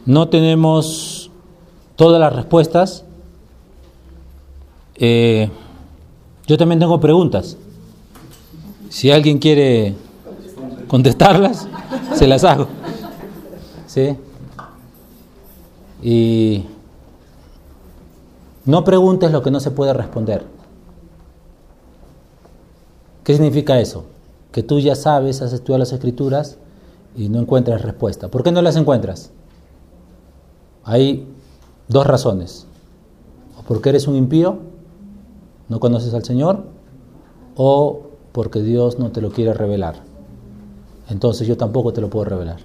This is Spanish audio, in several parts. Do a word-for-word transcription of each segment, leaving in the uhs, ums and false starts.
no tenemos todas las respuestas. Eh, yo también tengo preguntas. Si alguien quiere contestarlas, se las hago. ¿Sí? Y no preguntes lo que no se puede responder. ¿Qué significa eso? Que tú ya sabes, has estudiado las Escrituras y no encuentras respuesta. ¿Por qué no las encuentras? Hay dos razones. O porque eres un impío, no conoces al Señor, o porque Dios no te lo quiere revelar. Entonces yo tampoco te lo puedo revelar.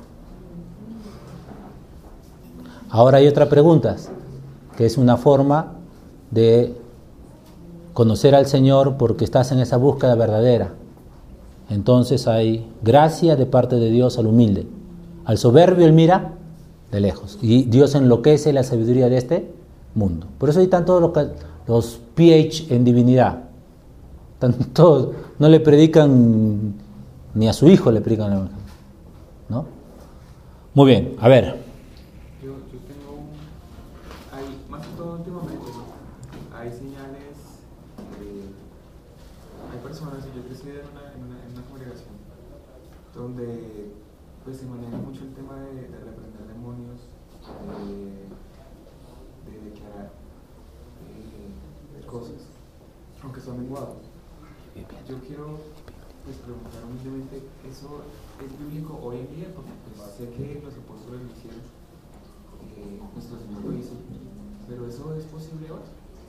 Ahora hay otra pregunta, que es una forma de conocer al Señor porque estás en esa búsqueda verdadera. Entonces hay gracia de parte de Dios al humilde. Al soberbio él mira de lejos. Y Dios enloquece la sabiduría de este mundo. Por eso ahí están todos los, los P H en divinidad. Están todos, no le predican, ni a su hijo le predican el evangelio, ¿no? Muy bien, a ver. Yo, yo tengo, hay, más que todo últimamente, ¿no? Hay señales, eh, hay personas, yo crecí en una, en una, en una congregación donde pues se maneja mucho el tema de, de reprender demonios, de, de declarar eh, cosas, aunque son menguados. Yo quiero pues preguntar humildemente, ¿eso es bíblico hoy en día? Porque pues, sé que los apóstoles lo hicieron, eh, nuestro Señor lo hizo, pero ¿eso es posible hoy?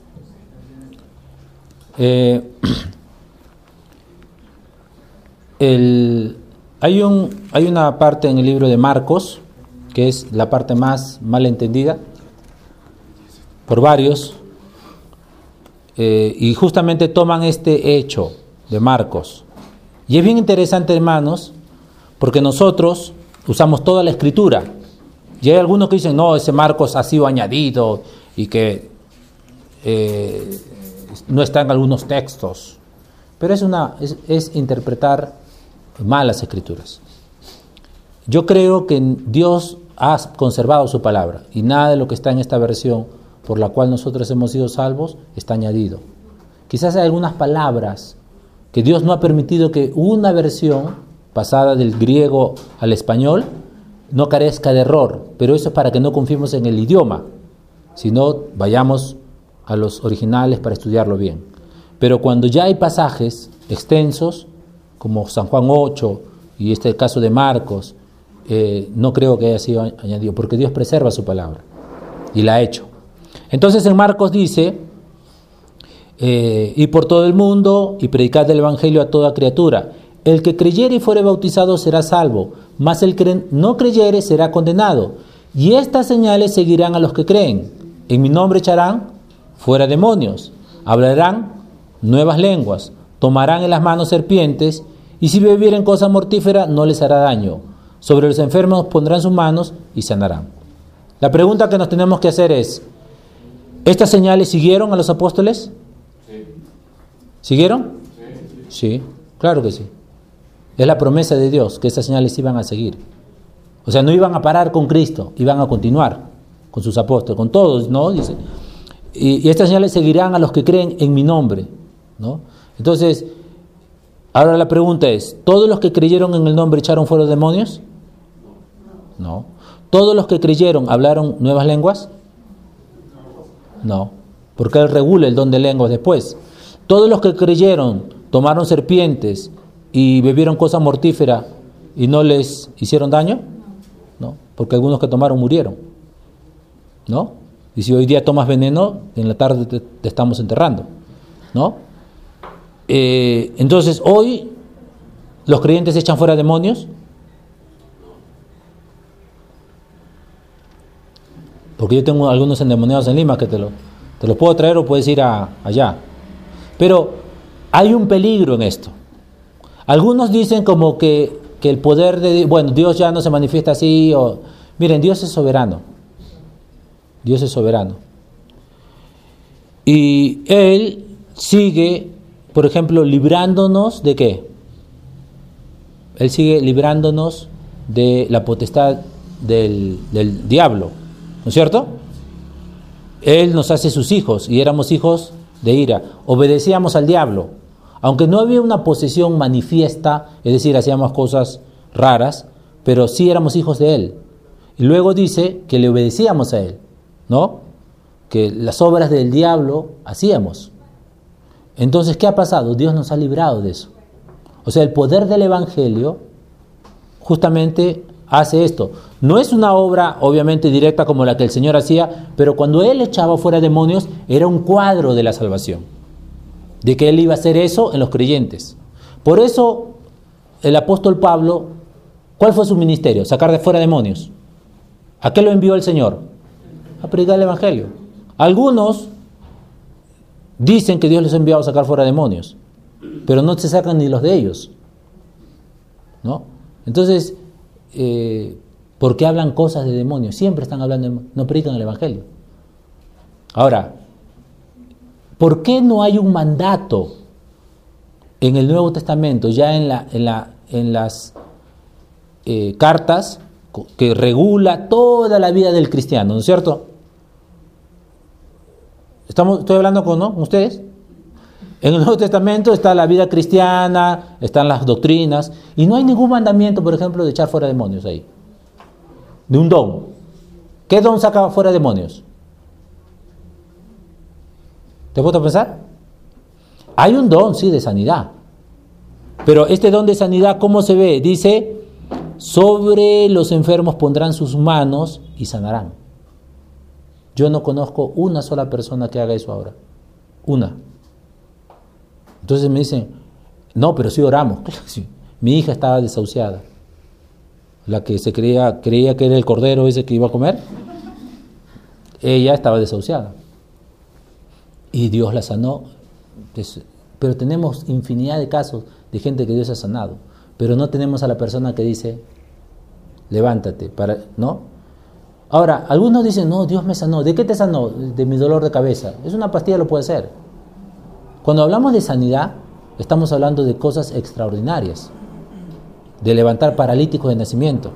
Eh, el, hay, un, hay una parte en el libro de Marcos que es la parte más mal entendida por varios, eh, y justamente toman este hecho de Marcos. Y es bien interesante, hermanos, porque nosotros usamos toda la Escritura. Y hay algunos que dicen, no, ese Marcos ha sido añadido y que eh, no está en algunos textos. Pero es, una, es, es interpretar mal las Escrituras. Yo creo que Dios ha conservado su palabra y nada de lo que está en esta versión por la cual nosotros hemos sido salvos está añadido. Quizás hay algunas palabras que Dios no ha permitido que una versión pasada del griego al español no carezca de error, pero eso es para que no confiemos en el idioma, sino vayamos a los originales para estudiarlo bien. Pero cuando ya hay pasajes extensos, como San Juan ocho y este caso de Marcos, eh, no creo que haya sido añadido, porque Dios preserva su palabra y la ha hecho. Entonces en Marcos dice, eh, y por todo el mundo, y predicad el evangelio a toda criatura. El que creyere y fuere bautizado será salvo, mas el que no creyere será condenado. Y estas señales seguirán a los que creen. En mi nombre echarán fuera demonios, hablarán nuevas lenguas, tomarán en las manos serpientes, y si bebieren cosa mortífera no les hará daño. Sobre los enfermos pondrán sus manos y sanarán. La pregunta que nos tenemos que hacer es, ¿estas señales siguieron a los apóstoles? Sí. ¿Siguieron? Sí. Sí, claro que sí. Es la promesa de Dios que estas señales iban a seguir. O sea, no iban a parar con Cristo, iban a continuar con sus apóstoles, con todos, ¿no? Dice, y, y estas señales seguirán a los que creen en mi nombre, ¿no? Entonces, ahora la pregunta es, ¿todos los que creyeron en el nombre echaron fuera demonios? No. ¿Todos los que creyeron hablaron nuevas lenguas? No, porque Él regula el don de lenguas después. ¿Todos los que creyeron tomaron serpientes y bebieron cosa mortífera y no les hicieron daño? No, porque algunos que tomaron murieron, ¿no? Y si hoy día tomas veneno, en la tarde te, te estamos enterrando, ¿no? Eh, entonces, hoy, ¿los creyentes echan fuera demonios? Porque yo tengo algunos endemoniados en Lima que te lo, te los puedo traer o puedes ir a, allá. Pero hay un peligro en esto. Algunos dicen como que, que el poder de Dios, bueno, Dios ya no se manifiesta así. O, miren, Dios es soberano. Dios es soberano. Y Él sigue, por ejemplo, librándonos de ¿qué? Él sigue librándonos de la potestad del, del diablo. ¿no es cierto? Él nos hace sus hijos y éramos hijos de ira. Obedecíamos al diablo. Aunque no había una posesión manifiesta, es decir, hacíamos cosas raras, pero sí éramos hijos de él. Y luego dice que le obedecíamos a él, ¿no? Que las obras del diablo hacíamos. Entonces, ¿qué ha pasado? Dios nos ha librado de eso. O sea, el poder del Evangelio justamente hace esto. No es una obra obviamente directa como la que el Señor hacía, pero cuando Él echaba fuera demonios, era un cuadro de la salvación, de que Él iba a hacer eso en los creyentes. Por eso el apóstol Pablo, ¿cuál fue su ministerio? Sacar de fuera demonios. ¿A qué lo envió el Señor? A predicar el Evangelio. Algunos dicen que Dios les ha enviado a sacar fuera demonios, pero no se sacan ni los de ellos, ¿no? Entonces, eh, ¿por qué hablan cosas de demonios? Siempre están hablando, de, no predican el Evangelio. Ahora, ¿por qué no hay un mandato en el Nuevo Testamento, ya en, la, en, la, en las eh, cartas, que regula toda la vida del cristiano, ¿no es cierto? Estamos, estoy hablando con, ¿no? ustedes. En el Nuevo Testamento está la vida cristiana, están las doctrinas, y no hay ningún mandamiento, por ejemplo, de echar fuera demonios ahí. De un don. ¿Qué don saca fuera demonios? ¿Te puedo pensar? Hay un don, sí, de sanidad. Pero este don de sanidad, ¿cómo se ve? Dice, sobre los enfermos pondrán sus manos y sanarán. Yo no conozco una sola persona que haga eso ahora. Una. Entonces me dicen, no, pero sí oramos. Claro que sí. Mi hija estaba desahuciada. La que se creía, creía que era el cordero ese que iba a comer. Ella estaba desahuciada. Y Dios la sanó. Pero tenemos infinidad de casos de gente que Dios ha sanado. Pero no tenemos a la persona que dice, levántate, para, ¿no? Ahora, algunos dicen, no, Dios me sanó. ¿De qué te sanó? De mi dolor de cabeza. Es una pastilla, lo puede hacer. Cuando hablamos de sanidad, estamos hablando de cosas extraordinarias. De levantar paralíticos de nacimiento.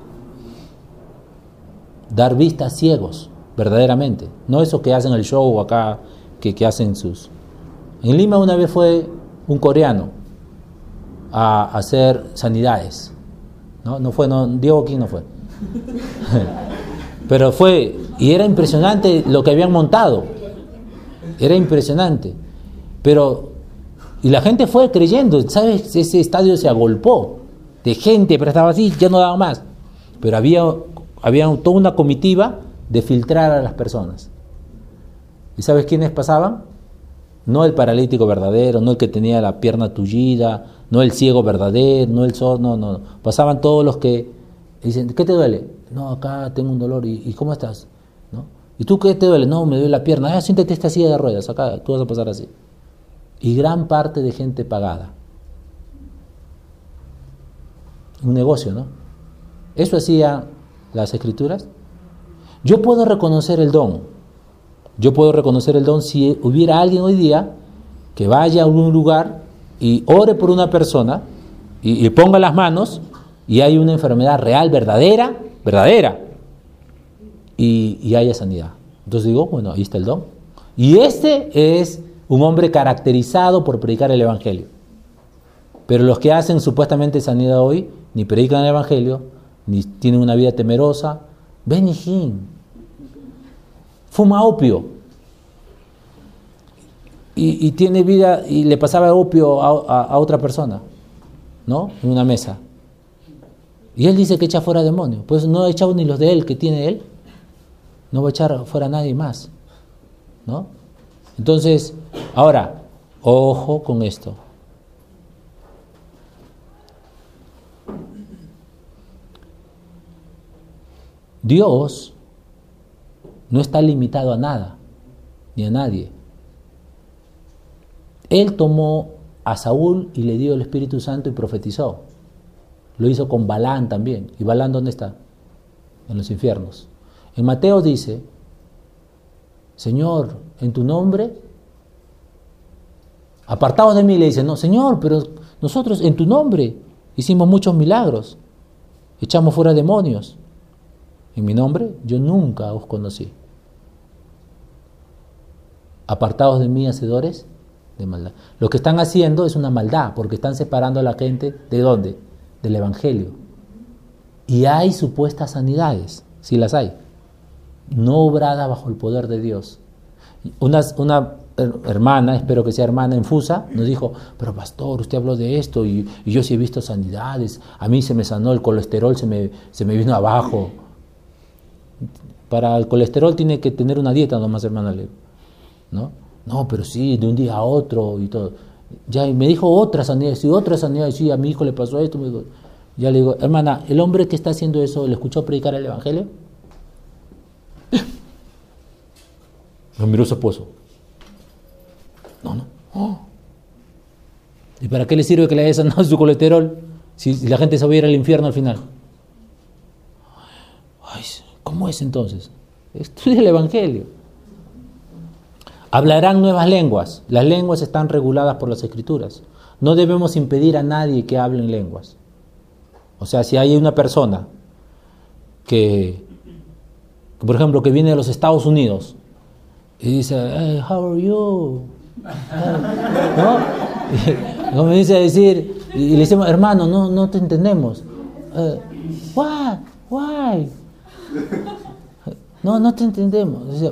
Dar vista a ciegos, verdaderamente. No eso que hacen el show acá, que, que hacen sus... En Lima una vez fue un coreano a hacer sanidades. No, no fue, no, Diego King no fue. Pero fue, y era impresionante lo que habían montado. Era impresionante. Pero, y la gente fue creyendo, ¿sabes? Ese estadio se agolpó de gente, pero estaba así, ya no daba más. Pero había, había toda una comitiva de filtrar a las personas. ¿Y sabes quiénes pasaban? No el paralítico verdadero, no el que tenía la pierna tullida, no el ciego verdadero, no el sordo, no, no. Pasaban todos los que dicen, ¿qué te duele? No, acá tengo un dolor. ¿Y, y cómo estás? ¿No? ¿Y tú qué te duele? No, me duele la pierna. Ah, siéntate esta silla de ruedas, acá tú vas a pasar así. Y gran parte de gente pagada. Un negocio, ¿no? Eso hacía las Escrituras. Yo puedo reconocer el don. Yo puedo reconocer el don si hubiera alguien hoy día que vaya a un lugar y ore por una persona y, y ponga las manos y hay una enfermedad real, verdadera, verdadera, y, y haya sanidad. Entonces digo, bueno, ahí está el don. Y este es un hombre caracterizado por predicar el Evangelio. Pero los que hacen supuestamente sanidad hoy, ni predican el Evangelio, ni tienen una vida temerosa. Benny Hinn fuma opio y, y tiene vida, y le pasaba opio a, a, a otra persona, ¿no? En una mesa. Y él dice que echa fuera demonios. Pues no ha echado ni los de él, que tiene él. No va a echar fuera a nadie más, ¿no? Entonces, ahora, ojo con esto. Dios no está limitado a nada, ni a nadie. Él tomó a Saúl y le dio el Espíritu Santo y profetizó. Lo hizo con Balán también. ¿Y Balán dónde está? En los infiernos. En Mateo dice, Señor, en tu nombre, apartaos de mí, le dice, no, Señor, pero nosotros en tu nombre hicimos muchos milagros, echamos fuera demonios. en mi nombre, yo nunca os conocí. Apartados de mí, hacedores de maldad. Lo que están haciendo es una maldad, porque están separando a la gente, ¿de dónde? Del Evangelio. Y hay supuestas sanidades, si las hay, no obradas bajo el poder de Dios. Una, una hermana, espero que sea hermana en Fusa, nos dijo, pero pastor, usted habló de esto y, y yo sí he visto sanidades, a mí se me sanó el colesterol, se me, se me vino abajo. Para el colesterol tiene que tener una dieta nomás, hermana, ¿no? No, pero sí, de un día a otro y todo. Ya, y me dijo otra sanidad, sí, otra sanidad, sí, a mi hijo le pasó esto. Me dijo, ya le digo, hermana, ¿el hombre que está haciendo eso le escuchó predicar el Evangelio? Me miró su esposo. No, no. Oh. ¿Y para qué le sirve que le haya sanado su colesterol si, si la gente se va a ir al infierno al final? Ay, ¿cómo es entonces? Estudia el Evangelio. Hablarán nuevas lenguas. Las lenguas están reguladas por las Escrituras. No debemos impedir a nadie que hable en lenguas. O sea, si hay una persona que, que por ejemplo, que viene de los Estados Unidos y dice, hey, how are you? ¿No? Y comienza a decir, y le decimos, hermano, no, no te entendemos. Uh, why? Why? No, no te entendemos. Dice,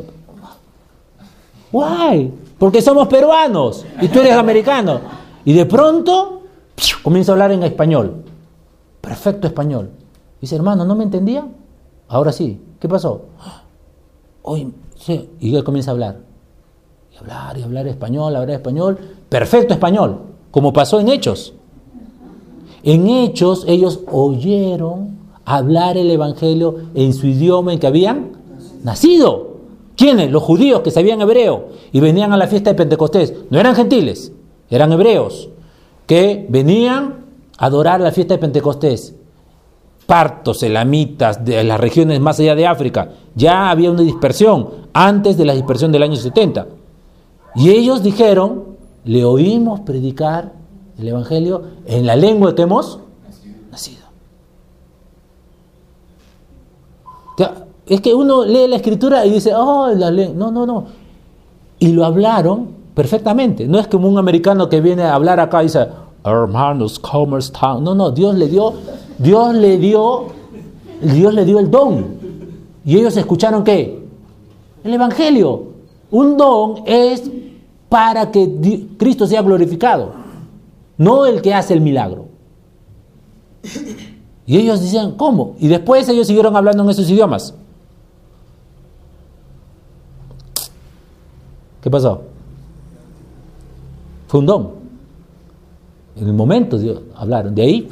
why? Porque somos peruanos y tú eres americano. Y de pronto comienza a hablar en español. Perfecto español. Dice, hermano, ¿no me entendía? Ahora sí. ¿Qué pasó? Hoy, sí. Y él comienza a hablar. Y hablar, y hablar español, hablar español. Perfecto español. Como pasó en Hechos. En Hechos ellos oyeron hablar el Evangelio en su idioma en que habían nacido. ¿Quiénes? Los judíos que sabían hebreo y venían a la fiesta de Pentecostés. No eran gentiles, eran hebreos que venían a adorar la fiesta de Pentecostés. Partos, elamitas, de las regiones más allá de África. Ya había una dispersión antes de la dispersión del año setenta. Y ellos dijeron, le oímos predicar el Evangelio en la lengua que hemos nacido. Es que uno lee la Escritura y dice, oh, la ley. No, no, no. Y lo hablaron perfectamente. No es como un americano que viene a hablar acá y dice, hermanos, commerce town. No, no, Dios le dio, Dios le dio, Dios le dio el don. Y ellos escucharon ¿qué? El Evangelio. Un don es para que Cristo sea glorificado, no el que hace el milagro. Y ellos decían, ¿cómo? Y después ellos siguieron hablando en esos idiomas. ¿Qué pasó? Fue un don. En el momento Dios, hablaron. De ahí,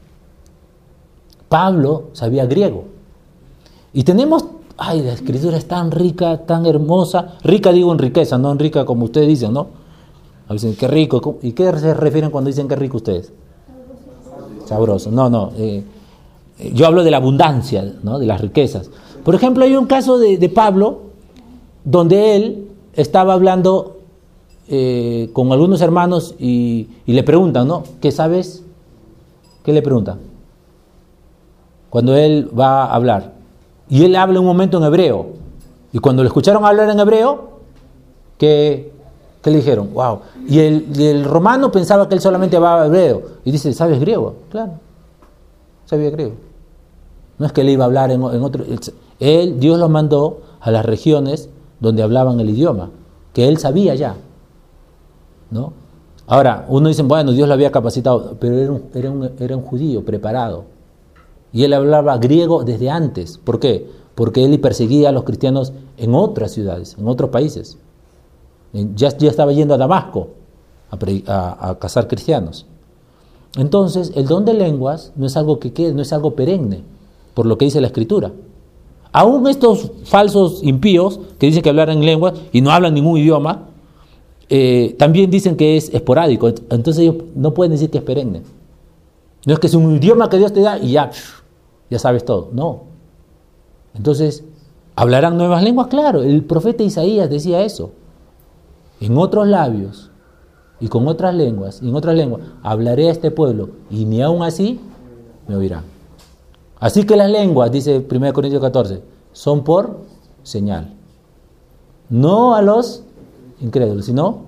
Pablo sabía griego. Y tenemos, ay, la Escritura es tan rica, tan hermosa. Rica digo en riqueza, no en rica como ustedes dicen, ¿no? A veces, qué rico. ¿Y qué se refieren cuando dicen qué rico ustedes? Sabroso. No, no. Eh, yo hablo de la abundancia, ¿no? De las riquezas. Por ejemplo, hay un caso de, de Pablo donde él estaba hablando eh, con algunos hermanos y, y le preguntan, ¿no? ¿Qué sabes? ¿Qué le preguntan? Cuando él va a hablar. Y él habla un momento en hebreo. Y cuando le escucharon hablar en hebreo, ¿qué, qué le dijeron? ¡Wow! Y el, y el romano pensaba que él solamente hablaba hebreo. Y dice, ¿sabes griego? Claro, sabía griego. No es que él iba a hablar en, en otro... Él, Dios lo mandó a las regiones donde hablaban el idioma, que él sabía ya, ¿no? Ahora, uno dice, bueno, Dios lo había capacitado, pero era un, era un, era un judío preparado. Y él hablaba griego desde antes. ¿Por qué? Porque él perseguía a los cristianos en otras ciudades, en otros países. Ya, ya estaba yendo a Damasco a, a, a cazar cristianos. Entonces, el don de lenguas no es algo que quede, no es algo perenne, por lo que dice la Escritura. Aún estos falsos impíos que dicen que hablan en lenguas y no hablan ningún idioma, eh, también dicen que es esporádico. Entonces ellos no pueden decir que es perenne. No es que es un idioma que Dios te da y ya, ya sabes todo. No. Entonces, ¿hablarán nuevas lenguas? Claro, el profeta Isaías decía eso. En otros labios y con otras lenguas, y en otras lenguas, hablaré a este pueblo y ni aún así me oirán. Así que las lenguas, dice primera Corintios catorce, son por señal. No a los incrédulos, sino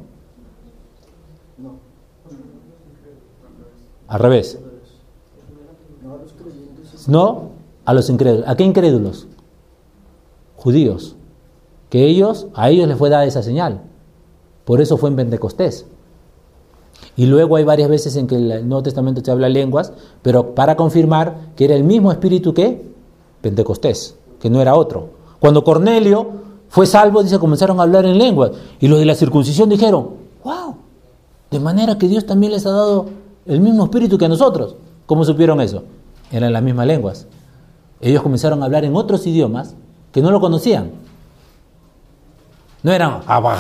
al revés. No a los incrédulos. ¿A qué incrédulos? Judíos. Que ellos, a ellos les fue dada esa señal. Por eso fue en Pentecostés. Y luego hay varias veces en que en el Nuevo Testamento se habla lenguas, pero para confirmar que era el mismo espíritu que Pentecostés, que no era otro. Cuando Cornelio fue salvo, dice, comenzaron a hablar en lenguas. Y los de la circuncisión dijeron, wow, de manera que Dios también les ha dado el mismo espíritu que a nosotros. ¿Cómo supieron eso? Eran las mismas lenguas. Ellos comenzaron a hablar en otros idiomas que no lo conocían. No eran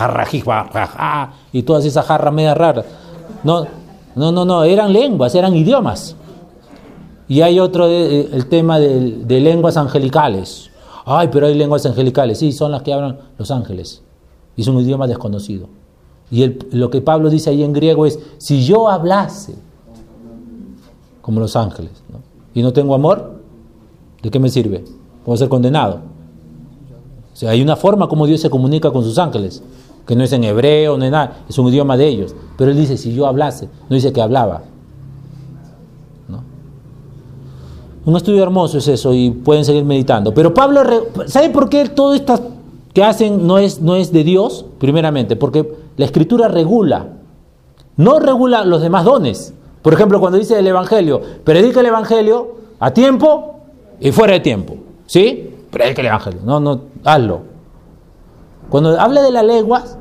y todas esas jarras medias raras. No, no, no, no, eran lenguas, eran idiomas. Y hay otro, eh, el tema de, de lenguas angelicales. Ay, pero hay lenguas angelicales. Sí, son las que hablan los ángeles. Y es un idioma desconocido. Y el, lo que Pablo dice ahí en griego es, si yo hablase como los ángeles, ¿no? y no tengo amor, ¿de qué me sirve? Puedo ser condenado. O sea, hay una forma como Dios se comunica con sus ángeles, que no es en hebreo, no es nada, es un idioma de ellos. Pero él dice, si yo hablase, no dice que hablaba. ¿No? Un estudio hermoso es eso, y pueden seguir meditando. Pero Pablo, ¿sabe por qué todo esto que hacen no es, no es de Dios? Primeramente, porque la Escritura regula, no regula los demás dones. Por ejemplo, cuando dice el Evangelio, predica el Evangelio a tiempo y fuera de tiempo. ¿Sí? Predica el Evangelio. No, no, hazlo. Cuando habla de las lenguas,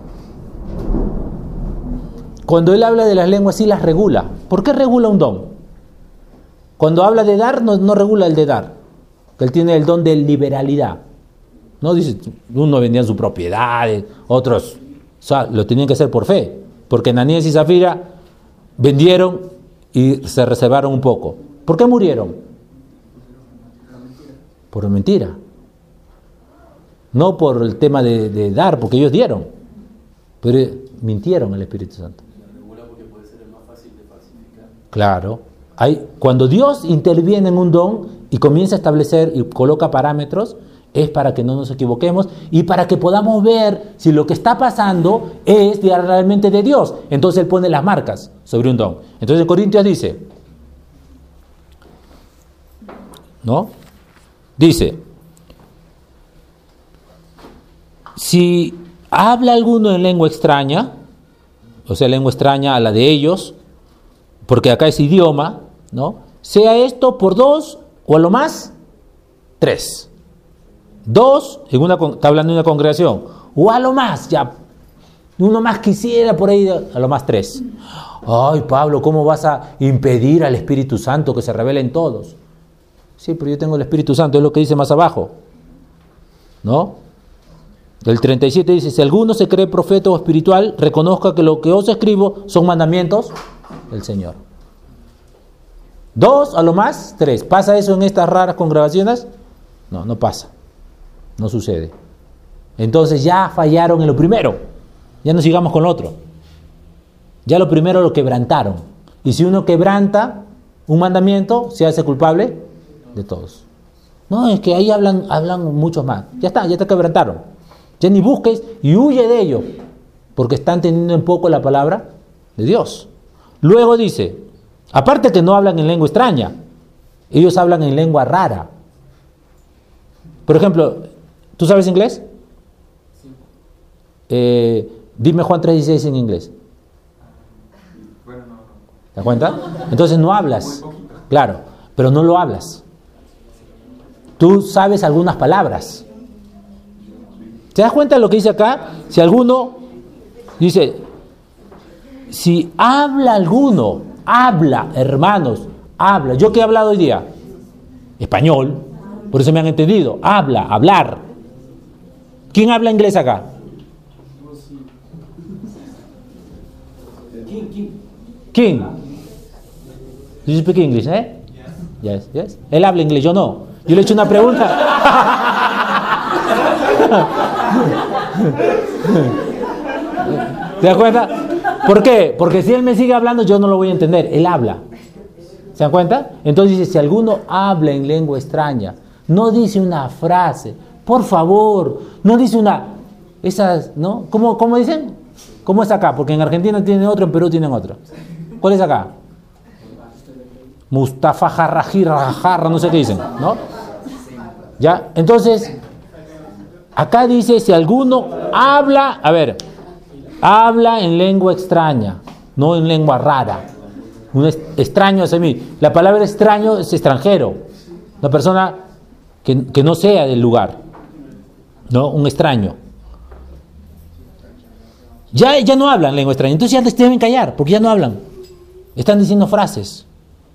cuando él habla de las lenguas, sí las regula. ¿Por qué regula un don? Cuando habla de dar, no, no regula el de dar. Él tiene el don de liberalidad. No dice, uno vendía sus propiedades, otros, o sea, lo tenían que hacer por fe. Porque Ananías y Zafira vendieron y se reservaron un poco. ¿Por qué murieron? Por mentira. No por el tema de, de dar, porque ellos dieron, pero mintieron al Espíritu Santo. Claro. Hay, cuando Dios interviene en un don y comienza a establecer y coloca parámetros, es para que no nos equivoquemos y para que podamos ver si lo que está pasando es realmente de Dios. Entonces Él pone las marcas sobre un don. Entonces en Corintios dice, ¿no? Dice, si habla alguno en lengua extraña, o sea, lengua extraña a la de ellos, porque acá es idioma, ¿no? Sea esto por dos o a lo más tres. Dos, en una, está hablando de una congregación, o a lo más, ya, uno más quisiera por ahí, a lo más tres. Ay, Pablo, ¿cómo vas a impedir al Espíritu Santo que se revele en todos? Sí, pero yo tengo el Espíritu Santo, es lo que dice más abajo, ¿no? El treinta y siete dice, si alguno se cree profeta o espiritual, reconozca que lo que os escribo son mandamientos del Señor. Dos, a lo más, tres. ¿Pasa eso en estas raras congregaciones? No, no pasa. No sucede. Entonces ya fallaron en lo primero. Ya no sigamos con lo otro. Ya lo primero lo quebrantaron. Y si uno quebranta un mandamiento, se hace culpable de todos. No, es que ahí hablan, hablan muchos más. Ya está, ya te quebrantaron. Ya ni busques y huye de ello. Porque están teniendo en poco la palabra de Dios. Luego dice, aparte que no hablan en lengua extraña, ellos hablan en lengua rara. Por ejemplo, ¿tú sabes inglés? Sí. Eh, dime Juan tres dieciséis en inglés. Bueno, no, no. ¿Te das cuenta? Entonces no hablas. Claro, pero no lo hablas. Tú sabes algunas palabras. ¿Te das cuenta de lo que dice acá? Si alguno dice, si habla alguno, habla, hermanos, habla. ¿Yo qué he hablado hoy día? Español. Por eso me han entendido. Habla, hablar. ¿Quién habla inglés acá? ¿Quién? Do you speak English, eh? Yes, yes. Él habla inglés, yo no. Yo le he hecho una pregunta. ¿Te das cuenta? ¿Por qué? Porque si él me sigue hablando, yo no lo voy a entender. Él habla. ¿Se dan cuenta? Entonces dice, si alguno habla en lengua extraña, no dice una frase, por favor, no dice una, esas, ¿no? ¿Cómo, cómo dicen? ¿Cómo es acá? Porque en Argentina tienen otro, en Perú tienen otro. ¿Cuál es acá? Mustafa jarra, jirra, jarra, no sé qué dicen, ¿no? ¿Ya? Entonces, acá dice, si alguno habla, a ver, habla en lengua extraña, no en lengua rara. Un extraño hacia mí. La palabra extraño es extranjero. Una persona que, que no sea del lugar, ¿no? Un extraño. Ya, ya no hablan lengua extraña. Entonces ya les deben callar, porque ya no hablan. Están diciendo frases.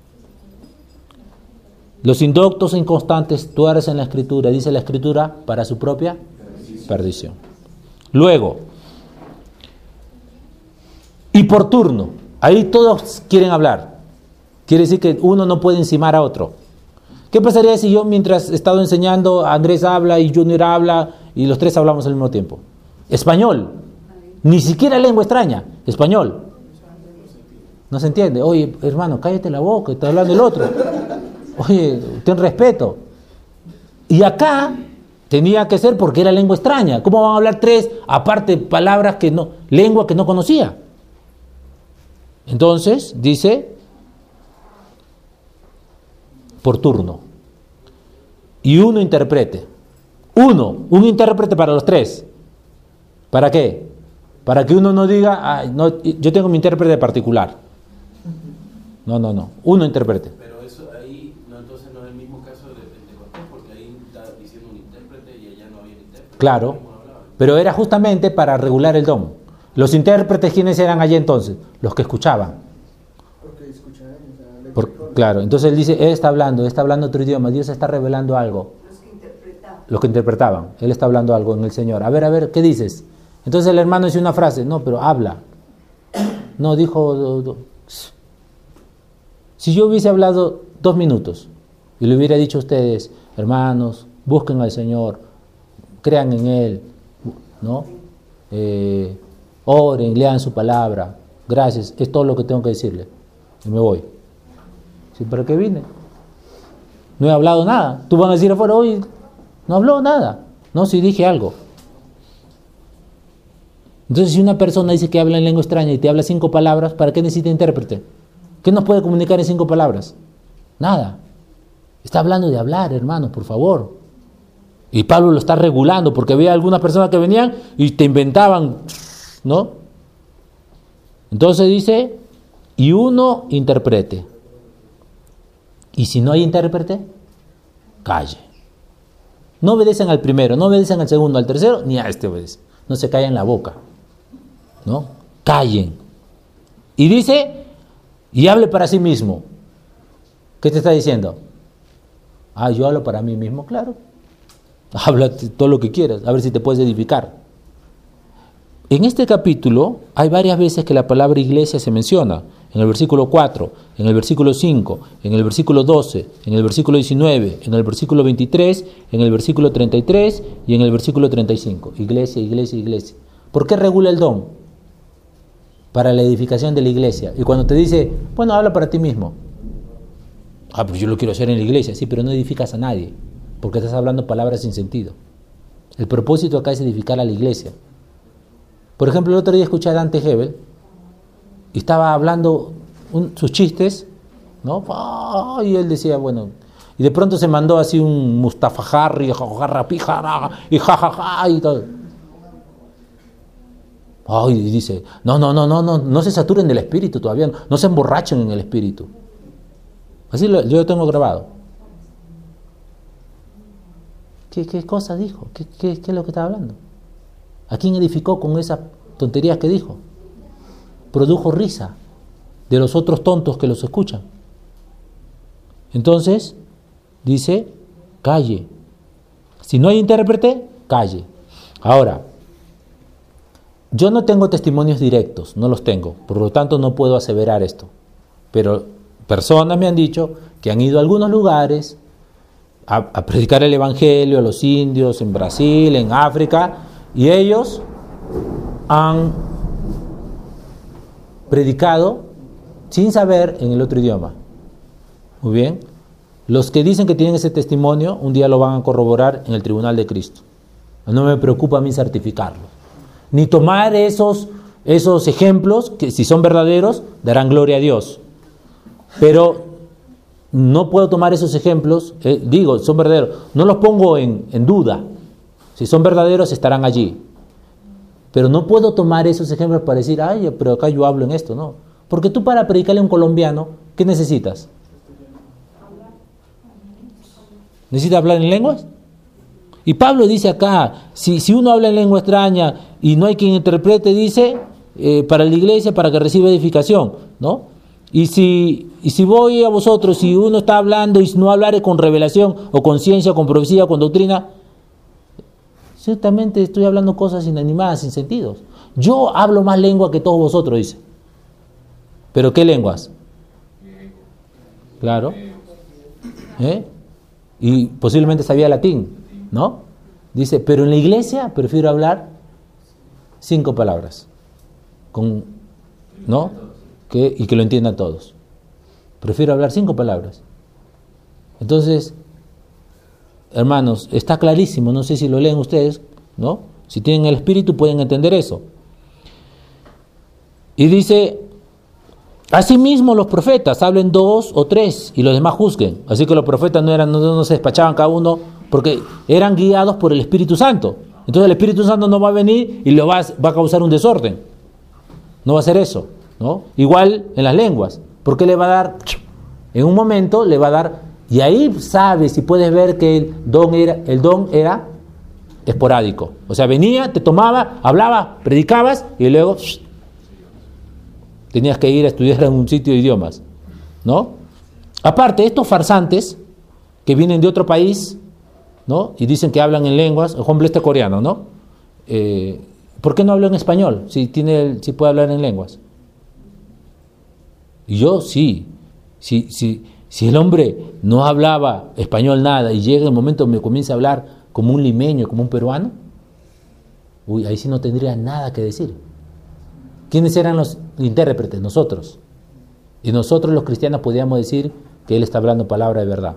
Los indoctos e inconstantes tuercen la escritura, dice la escritura, para su propia perdición. Luego, y por turno. Ahí todos quieren hablar. Quiere decir que uno no puede encimar a otro. ¿Qué pasaría si yo, mientras he estado enseñando, Andrés habla y Junior habla y los tres hablamos al mismo tiempo? Español. Ni siquiera lengua extraña. Español. No se entiende. Oye, hermano, cállate la boca, está hablando el otro. Oye, ten respeto. Y acá tenía que ser porque era lengua extraña. ¿Cómo van a hablar tres, aparte palabras que no, lengua que no conocía? Entonces, dice, por turno. Y uno interprete. Uno, un intérprete para los tres. ¿Para qué? Para que uno no diga, ah, no, yo tengo mi intérprete particular. No, no, no. Uno interprete. Pero eso ahí, no, entonces no es el mismo caso de Pentecostés, porque ahí está diciendo un intérprete y allá no había intérprete. Claro. Pero era justamente para regular el don. Los intérpretes, ¿quiénes eran allí entonces? Los que escuchaban. Porque escuchaban, o sea, Por, claro, entonces él dice, él está hablando, él está hablando otro idioma, Dios está revelando algo. Los que interpretaban. Los que interpretaban, él está hablando algo en el Señor. A ver, a ver, ¿qué dices? Entonces el hermano dice una frase, no, pero habla. No, dijo, do, do. Si yo hubiese hablado dos minutos y le hubiera dicho a ustedes, hermanos, busquen al Señor, crean en Él, ¿no? Eh, oren, lean su palabra, gracias, es todo lo que tengo que decirle. Y me voy. ¿Sí, ¿para qué vine? No he hablado nada. Tú van a decir afuera, hoy no habló nada. No, si dije algo. Entonces, si una persona dice que habla en lengua extraña y te habla cinco palabras, ¿para qué necesita intérprete? ¿Qué nos puede comunicar en cinco palabras? Nada. Está hablando de hablar, hermanos, por favor. Y Pablo lo está regulando porque había algunas personas que venían y te inventaban, ¿no? Entonces dice, y uno interprete. Y si no hay intérprete, calle. No obedecen al primero, no obedecen al segundo, al tercero, ni a este obedecen. No se callen la boca, ¿no? Callen. Y dice, y hable para sí mismo. ¿Qué te está diciendo? Ah, yo hablo para mí mismo, claro. Habla todo lo que quieras, a ver si te puedes edificar. En este capítulo hay varias veces que la palabra iglesia se menciona. En el versículo cuatro, en el versículo cinco, en el versículo doce, en el versículo diecinueve, en el versículo veintitrés, en el versículo treinta y tres y en el versículo treinta y cinco. Iglesia, iglesia, iglesia. ¿Por qué regula el don? Para la edificación de la iglesia. Y cuando te dice, bueno, habla para ti mismo. Ah, pues yo lo quiero hacer en la iglesia. Sí, pero no edificas a nadie, porque estás hablando palabras sin sentido. El propósito acá es edificar a la iglesia. Por ejemplo, el otro día escuché a Dante Hebel y estaba hablando un, sus chistes, ¿no? ¡Ah! Y él decía, bueno, y de pronto se mandó así un Mustafa Harry, jarra, pijara, y jajaja, y todo. Ay, y dice, no, no, no, no, no, no se saturen del espíritu todavía, no, no se emborrachen en el espíritu. Así lo, yo lo tengo grabado. ¿Qué, qué cosa dijo? ¿Qué, qué, ¿Qué es lo que estaba hablando? ¿A quién edificó con esas tonterías que dijo? Produjo risa de los otros tontos que los escuchan. Entonces, dice, calle. Si no hay intérprete, calle. Ahora, yo no tengo testimonios directos, no los tengo, por lo tanto no puedo aseverar esto. Pero personas me han dicho que han ido a algunos lugares a, a predicar el evangelio a los indios en Brasil, en África, y ellos han predicado sin saber en el otro idioma. Muy bien. Los que dicen que tienen ese testimonio, un día lo van a corroborar en el tribunal de Cristo. No me preocupa a mí certificarlo. Ni tomar esos, esos ejemplos, que si son verdaderos, darán gloria a Dios. Pero no puedo tomar esos ejemplos, eh, digo, son verdaderos, no los pongo en, en duda. Si son verdaderos, estarán allí. Pero no puedo tomar esos ejemplos para decir, ay, pero acá yo hablo en esto, no. Porque tú para predicarle a un colombiano, ¿qué necesitas? ¿Necesitas hablar en lenguas? Y Pablo dice acá, si, si uno habla en lengua extraña y no hay quien interprete, dice, eh, para la iglesia, para que reciba edificación, ¿no? Y si, y si voy a vosotros, si uno está hablando y no hablare con revelación o con ciencia, con profecía, con doctrina, ciertamente estoy hablando cosas inanimadas, sin sentido. Yo hablo más lengua que todos vosotros, dice. ¿Pero qué lenguas? Claro. ¿Eh? Y posiblemente sabía latín, ¿no? Dice, pero en la iglesia prefiero hablar cinco palabras, con, ¿no? Que, y que lo entiendan todos. Prefiero hablar cinco palabras. Entonces, hermanos, está clarísimo, no sé si lo leen ustedes, ¿no? Si tienen el espíritu pueden entender eso. Y dice, asimismo los profetas hablen dos o tres y los demás juzguen. Así que los profetas no eran, no, no se despachaban cada uno, porque eran guiados por el Espíritu Santo. Entonces el Espíritu Santo no va a venir y lo va, va a causar un desorden. No va a ser eso, ¿no? Igual en las lenguas, porque le va a dar, en un momento le va a dar, y ahí sabes y puedes ver que el don era, el don era esporádico. O sea, venía, te tomaba, hablaba, predicabas y luego tenías que ir a estudiar en un sitio de idiomas, ¿no? Aparte, estos farsantes que vienen de otro país, ¿no? Y dicen que hablan en lenguas, el hombre este coreano, ¿no? Eh, ¿Por qué no hablo en español si tiene, si puede hablar en lenguas? Y yo sí, si, si, si el hombre no hablaba español nada y llega el momento que me comienza a hablar como un limeño, como un peruano, uy, ahí sí no tendría nada que decir. ¿Quiénes eran los intérpretes? Nosotros. Y nosotros los cristianos podíamos decir que él está hablando palabra de verdad.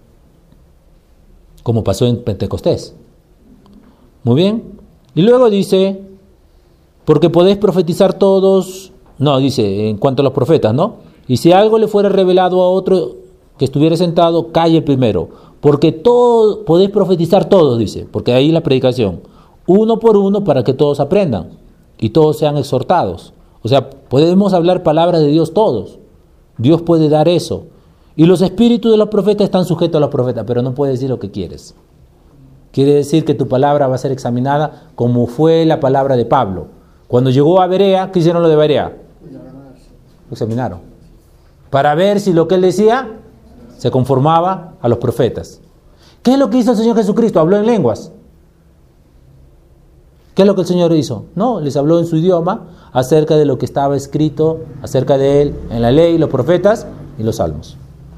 Como pasó en Pentecostés. Muy bien. Y luego dice, porque podéis profetizar todos, no, dice, en cuanto a los profetas, ¿no? Y si algo le fuera revelado a otro que estuviera sentado, calle primero. Porque todo, podéis profetizar todos, dice, porque ahí la predicación. Uno por uno para que todos aprendan y todos sean exhortados. O sea, podemos hablar palabras de Dios todos. Dios puede dar eso. Y los espíritus de los profetas están sujetos a los profetas, pero no puedes decir lo que quieres. Quiere decir que tu palabra va a ser examinada como fue la palabra de Pablo. Cuando llegó a Berea, ¿qué hicieron lo de Berea? Lo examinaron. Para ver si lo que él decía se conformaba a los profetas. ¿Qué es lo que hizo el Señor Jesucristo? Habló en lenguas. ¿Qué es lo que el Señor hizo? No, les habló en su idioma acerca de lo que estaba escrito acerca de él en la ley, los profetas y los salmos.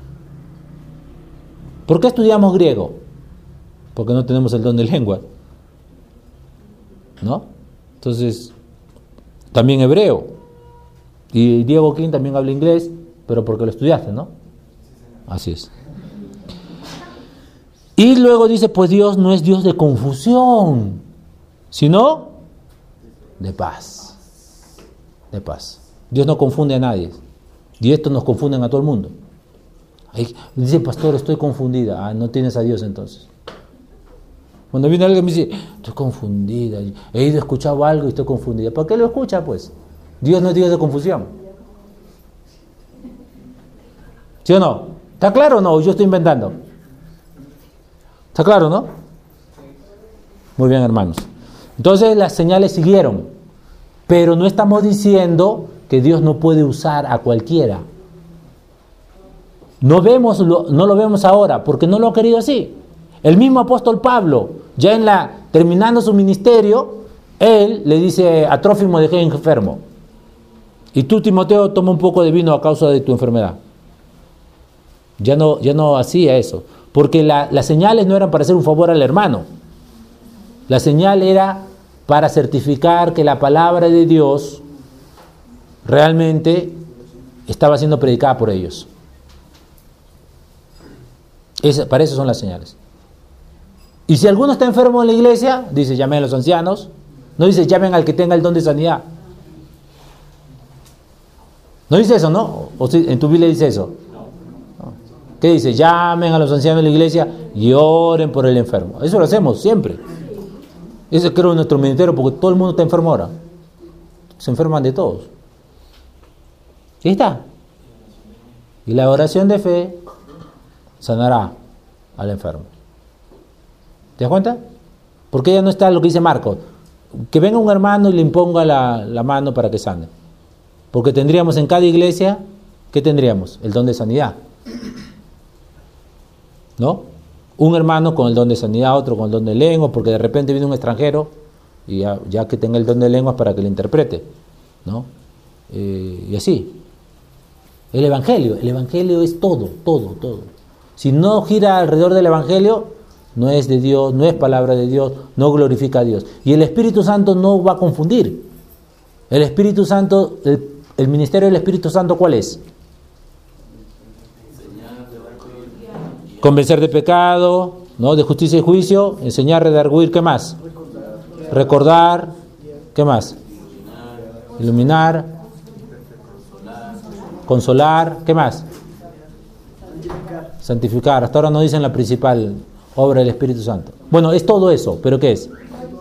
¿Por qué estudiamos griego? Porque no tenemos el don de lengua, ¿no? Entonces, también hebreo. Y Diego King también habla inglés, pero porque lo estudiaste, ¿no? Así es. Y luego dice, pues Dios no es Dios de confusión, sino de paz. De paz. Dios no confunde a nadie. Y estos nos confunden a todo el mundo. Ay, dice, pastor, estoy confundida. Ah, no tienes a Dios entonces. Cuando viene alguien y me dice, estoy confundida, he ido a escuchar algo y estoy confundida. ¿Por qué lo escucha, pues? Dios no es Dios de confusión. ¿Sí o no? ¿Está claro o no? Yo estoy inventando. ¿Está claro, no? Muy bien, hermanos. Entonces las señales siguieron, pero no estamos diciendo que Dios no puede usar a cualquiera. No vemos, no lo vemos ahora, porque no lo ha querido así. El mismo apóstol Pablo, ya en la terminando su ministerio, él le dice a Trófimo, dejé enfermo. Y tú, Timoteo, toma un poco de vino a causa de tu enfermedad. Ya no, ya no hacía eso, porque la, las señales no eran para hacer un favor al hermano. La señal era para certificar que la palabra de Dios realmente estaba siendo predicada por ellos. Es, para eso son las señales. Y si alguno está enfermo en la iglesia, dice llamen a los ancianos. No dice llamen al que tenga el don de sanidad. No dice eso, ¿no? ¿O si, en tu Biblia dice eso? No. ¿Qué dice? Llamen a los ancianos de la iglesia y oren por el enfermo. Eso lo hacemos siempre. Eso creo en nuestro ministerio porque todo el mundo está enfermo ahora. Se enferman de todos. Y ahí está. Y la oración de fe sanará al enfermo. ¿Te das cuenta? Porque ya no está lo que dice Marcos. Que venga un hermano y le imponga la, la mano para que sane. Porque tendríamos en cada iglesia, ¿qué tendríamos? El don de sanidad. ¿No? Un hermano con el don de sanidad, otro con el don de lengua, porque de repente viene un extranjero y ya, ya que tenga el don de lenguas para que le interprete. ¿No? Eh, y así. El evangelio, el evangelio es todo, todo, todo. Si no gira alrededor del evangelio, no es de Dios, no es palabra de Dios, no glorifica a Dios. Y el Espíritu Santo no va a confundir. El Espíritu Santo, el, el ministerio del Espíritu Santo, ¿cuál es? Convencer de pecado, ¿no? De justicia y juicio, enseñar, redarguir, ¿qué más? Recordar, ¿qué más? Iluminar, consolar, ¿qué más? Santificar. Hasta ahora no dicen la principal obra del Espíritu Santo. Bueno, es todo eso, pero ¿qué es?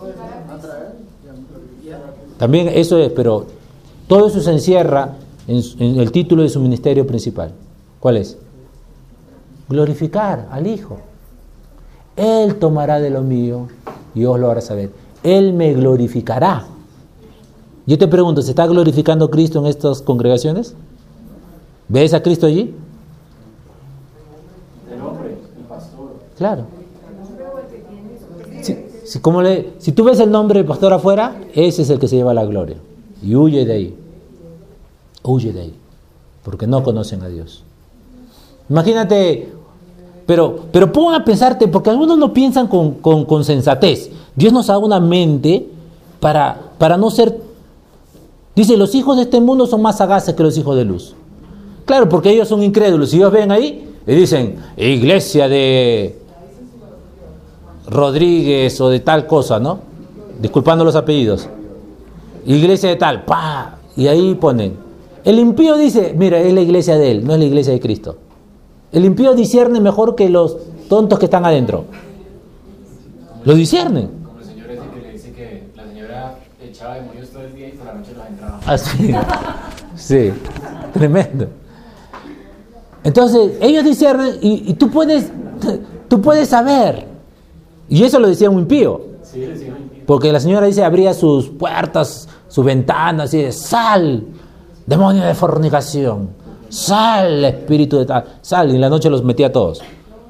También eso es, pero todo eso se encierra en, en el título de su ministerio principal. ¿Cuál es? Glorificar al Hijo. Él tomará de lo mío y os lo hará saber. Él me glorificará. Yo te pregunto, ¿se está glorificando Cristo en estas congregaciones? ¿Ves a Cristo allí? El hombre, el pastor. Claro. Si, si, como le, si tú ves el nombre del pastor afuera, ese es el que se lleva la gloria. Y huye de ahí. Huye de ahí. Porque no conocen a Dios. Imagínate, pero, pero pon a pensarte, porque algunos no piensan con, con, con sensatez. Dios nos da una mente para, para no ser... Dice, los hijos de este mundo son más sagaces que los hijos de luz. Claro, porque ellos son incrédulos. Y ellos ven ahí y dicen, iglesia de Rodríguez o de tal cosa, ¿no? Disculpando los apellidos. Iglesia de tal, pa, y ahí ponen. El impío dice, mira, es la iglesia de él, no es la iglesia de Cristo. El impío discierne mejor que los tontos que están adentro. Lo disciernen. Como el señor ese que le dice que la señora echaba demonios todo el día y por la noche los entraba. Así. Sí, tremendo. Entonces, ellos disciernen y, y tú puedes tú puedes saber. Y eso lo decía un impío. Sí, decía un impío. Porque la señora dice, abría sus puertas, sus ventanas y dice, sal, demonio de fornicación, sal, espíritu de tal, sal. Y en la noche los metía a todos.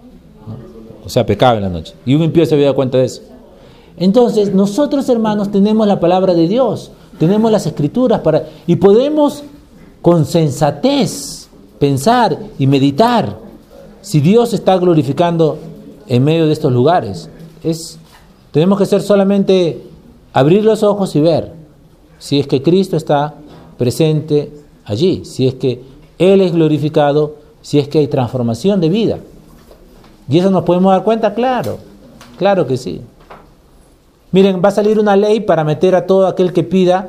O sea, pecaba en la noche. Y un impío se había dado cuenta de eso. Entonces, nosotros, hermanos, tenemos la palabra de Dios, tenemos las escrituras para y podemos con sensatez pensar y meditar si Dios está glorificando en medio de estos lugares. Es, tenemos que ser solamente abrir los ojos y ver si es que Cristo está presente allí, si es que Él es glorificado, si es que hay transformación de vida. ¿Y eso nos podemos dar cuenta? Claro, claro que sí. Miren, va a salir una ley para meter a todo aquel que pida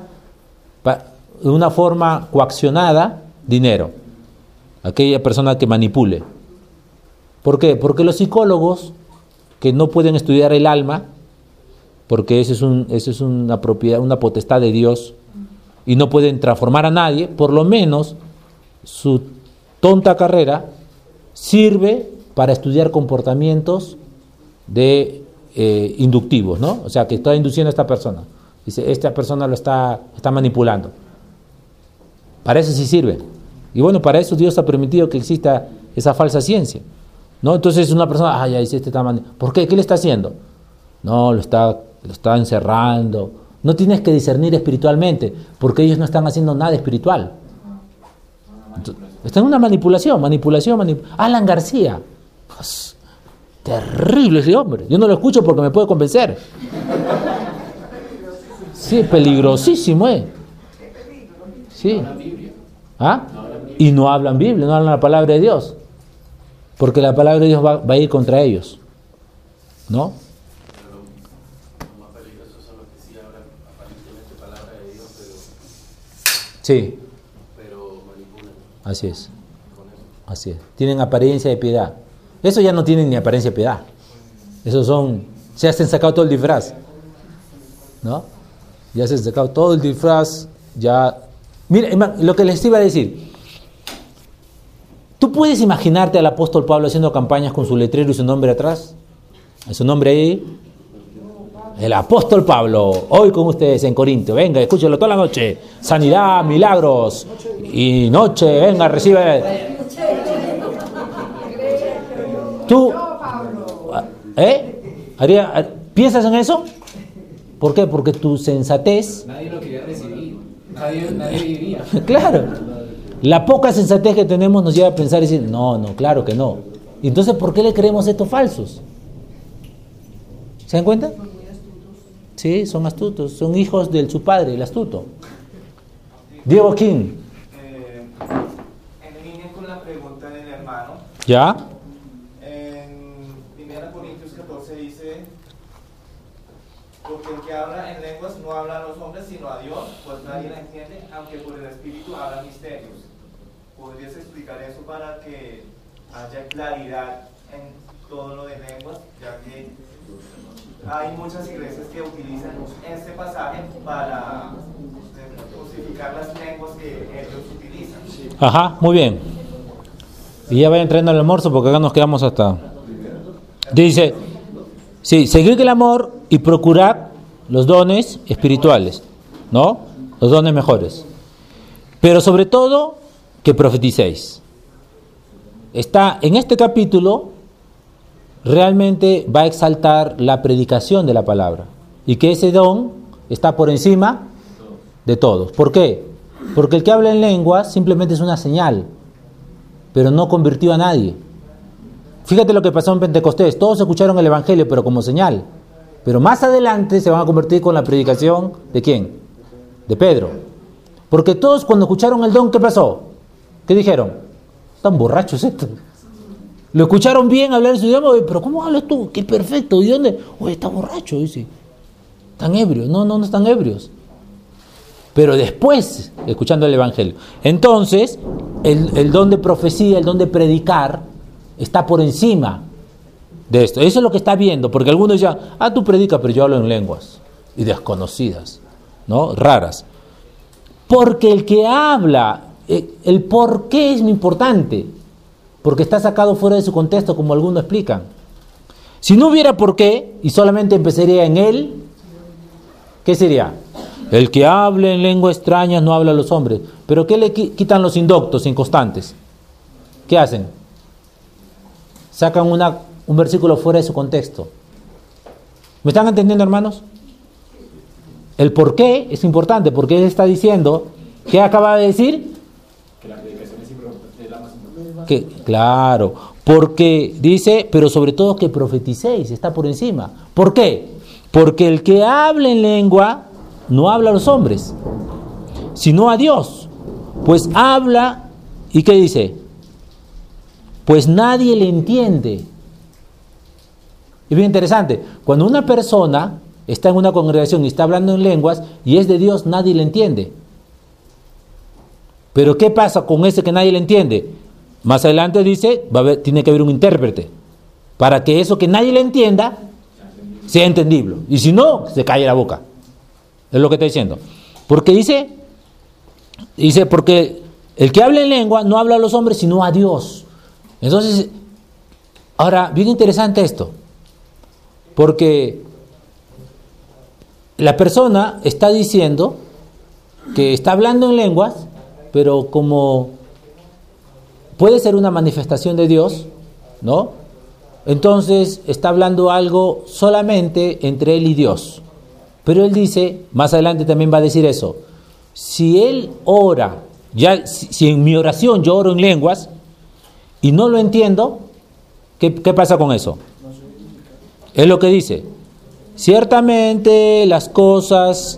de una forma coaccionada dinero. Aquella persona que manipule. ¿Por qué? Porque los psicólogos que no pueden estudiar el alma, porque eso es, un, eso es una propiedad, una potestad de Dios, y no pueden transformar a nadie, por lo menos su tonta carrera sirve para estudiar comportamientos de eh, inductivos, ¿no? O sea, que está induciendo a esta persona. Dice, esta persona lo está, está manipulando. Para eso sí sirve. Y bueno, para eso Dios ha permitido que exista esa falsa ciencia, ¿no? Entonces una persona, ay, ay, este está manipulando. ¿Por qué? ¿Qué le está haciendo? No, lo está, lo está encerrando. No tienes que discernir espiritualmente, porque ellos no están haciendo nada espiritual. Entonces, está en una manipulación, manipulación, manipulación. Alan García. Pues, terrible ese hombre. Yo no lo escucho porque me puede convencer. Sí, peligrosísimo, ¿eh? Sí. ¿Ah? Y no hablan Biblia, no hablan la palabra de Dios. porque la palabra de Dios va, va a ir contra ellos, ¿no? Pero lo más peligroso son los que sí hablan aparentemente palabra de Dios, pero, Sí, pero manipulan así es, con eso. así es. Tienen apariencia de piedad. Eso ya no tienen ni apariencia de piedad. Esos son, se hacen sacado todo el disfraz, ¿no? Ya se han sacado todo el disfraz, ya... Mira, lo que les iba a decir. ¿Tú puedes imaginarte al apóstol Pablo haciendo campañas con su letrero y su nombre atrás? Su nombre ahí. El apóstol Pablo, hoy con ustedes en Corinto. Venga, escúchelo toda la noche. Sanidad, milagros. Y noche, venga, recibe. ¿Tú ¿eh? ¿Haría, ¿Piensas en eso? ¿Por qué? Porque tu sensatez... Nadie lo quería recibir. Nadie, nadie vivía. Claro. La poca sensatez que tenemos nos lleva a pensar y decir, no, no, claro que no. Y entonces, ¿por qué le creemos estos falsos? ¿Se dan cuenta? Sí, son astutos. Son hijos del su padre, el astuto. Diego King. Eh, en línea con la pregunta del hermano, ¿Ya? en primera Corintios catorce dice, porque el que habla en lenguas no habla a los hombres sino a Dios, pues nadie la entiende, aunque por el Espíritu habla misterios. ¿Podrías explicar eso para que haya claridad en todo lo de lenguas? Ya que hay muchas iglesias que utilizan este pasaje para justificar las lenguas que ellos utilizan. Ajá, muy bien. Y ya vaya entrando al almuerzo porque acá nos quedamos hasta... Dice, sí, seguid el amor y procurad los dones espirituales, ¿no? Los dones mejores. Pero sobre todo, que profeticéis. Está en este capítulo, realmente va a exaltar la predicación de la palabra. Y que ese don está por encima de todos. ¿Por qué? Porque el que habla en lenguas simplemente es una señal, pero no convirtió a nadie. Fíjate lo que pasó en Pentecostés. Todos escucharon el Evangelio, pero como señal. Pero más adelante se van a convertir con la predicación ¿de quién? De Pedro. Porque todos cuando escucharon el don, ¿qué pasó? ¿Qué dijeron? Están borrachos estos. Lo escucharon bien hablar en su idioma, pero ¿cómo hablas tú? ¡Qué perfecto! ¿Y dónde? Oye, está borracho, dice. Están ebrios. No, no, no están ebrios. Pero después, escuchando el Evangelio. Entonces, el, el don de profecía, el don de predicar, está por encima de esto. Eso es lo que está viendo, porque algunos ya, ah, tú predicas, pero yo hablo en lenguas. Y desconocidas, ¿no? Raras. Porque el que habla, el por qué es muy importante. Porque está sacado fuera de su contexto, como algunos explican. Si no hubiera por qué, y solamente empezaría en él, ¿qué sería? El que hable en lengua extraña no habla a los hombres. ¿Pero qué le quitan los indoctos, inconstantes? ¿Qué hacen? Sacan una, un versículo fuera de su contexto. ¿Me están entendiendo, hermanos? El por qué es importante, porque él está diciendo, ¿qué acaba de decir? Que la predicación es, es la más importante. Que, claro, porque dice, pero sobre todo que profeticéis, está por encima. ¿Por qué? Porque el que habla en lengua no habla a los hombres, sino a Dios. Pues habla, ¿y qué dice? Pues nadie le entiende. Es bien interesante. Cuando una persona está en una congregación y está hablando en lenguas y es de Dios, nadie le entiende. Pero ¿qué pasa con ese que nadie le entiende? Más adelante dice, va a haber, tiene que haber un intérprete para que eso que nadie le entienda sea entendible. Y si no, se calle la boca. Es lo que está diciendo. Porque dice, dice, porque el que habla en lengua no habla a los hombres, sino a Dios. Entonces, ahora, bien interesante esto. Porque la persona está diciendo que está hablando en lenguas, pero como puede ser una manifestación de Dios, ¿no? Entonces está hablando algo solamente entre él y Dios. Pero él dice, más adelante también va a decir eso, si él ora, ya si, si en mi oración yo oro en lenguas y no lo entiendo, ¿qué, qué pasa con eso? Es lo que dice, ciertamente las cosas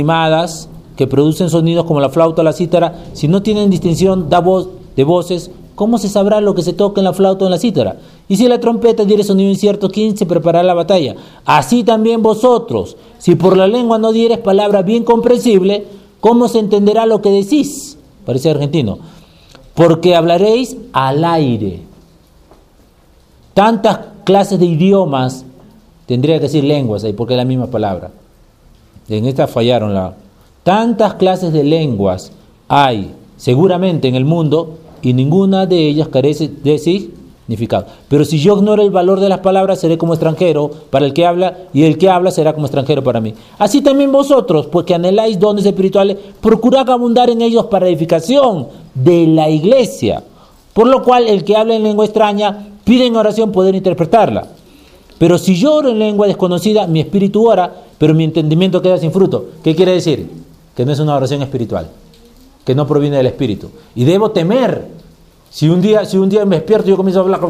inanimadas que producen sonidos como la flauta o la cítara, si no tienen distinción da voz, de voces, ¿cómo se sabrá lo que se toca en la flauta o en la cítara? Y si la trompeta diere sonido incierto, ¿quién se preparará la batalla? Así también vosotros, si por la lengua no dieres palabra bien comprensible, ¿cómo se entenderá lo que decís? Parece argentino. Porque hablaréis al aire. Tantas clases de idiomas, tendría que decir lenguas ahí, porque es la misma palabra. En esta fallaron la... Tantas clases de lenguas hay seguramente en el mundo y ninguna de ellas carece de significado. Pero si yo ignoro el valor de las palabras, seré como extranjero para el que habla, y el que habla será como extranjero para mí. Así también vosotros, pues que anheláis dones espirituales, procurad abundar en ellos para edificación de la iglesia. Por lo cual el que habla en lengua extraña pide en oración poder interpretarla. Pero si yo oro en lengua desconocida, mi espíritu ora, pero mi entendimiento queda sin fruto. ¿Qué quiere decir? Que no es una oración espiritual, que no proviene del espíritu. Y debo temer. Si un día, si un día me despierto y yo comienzo a hablar,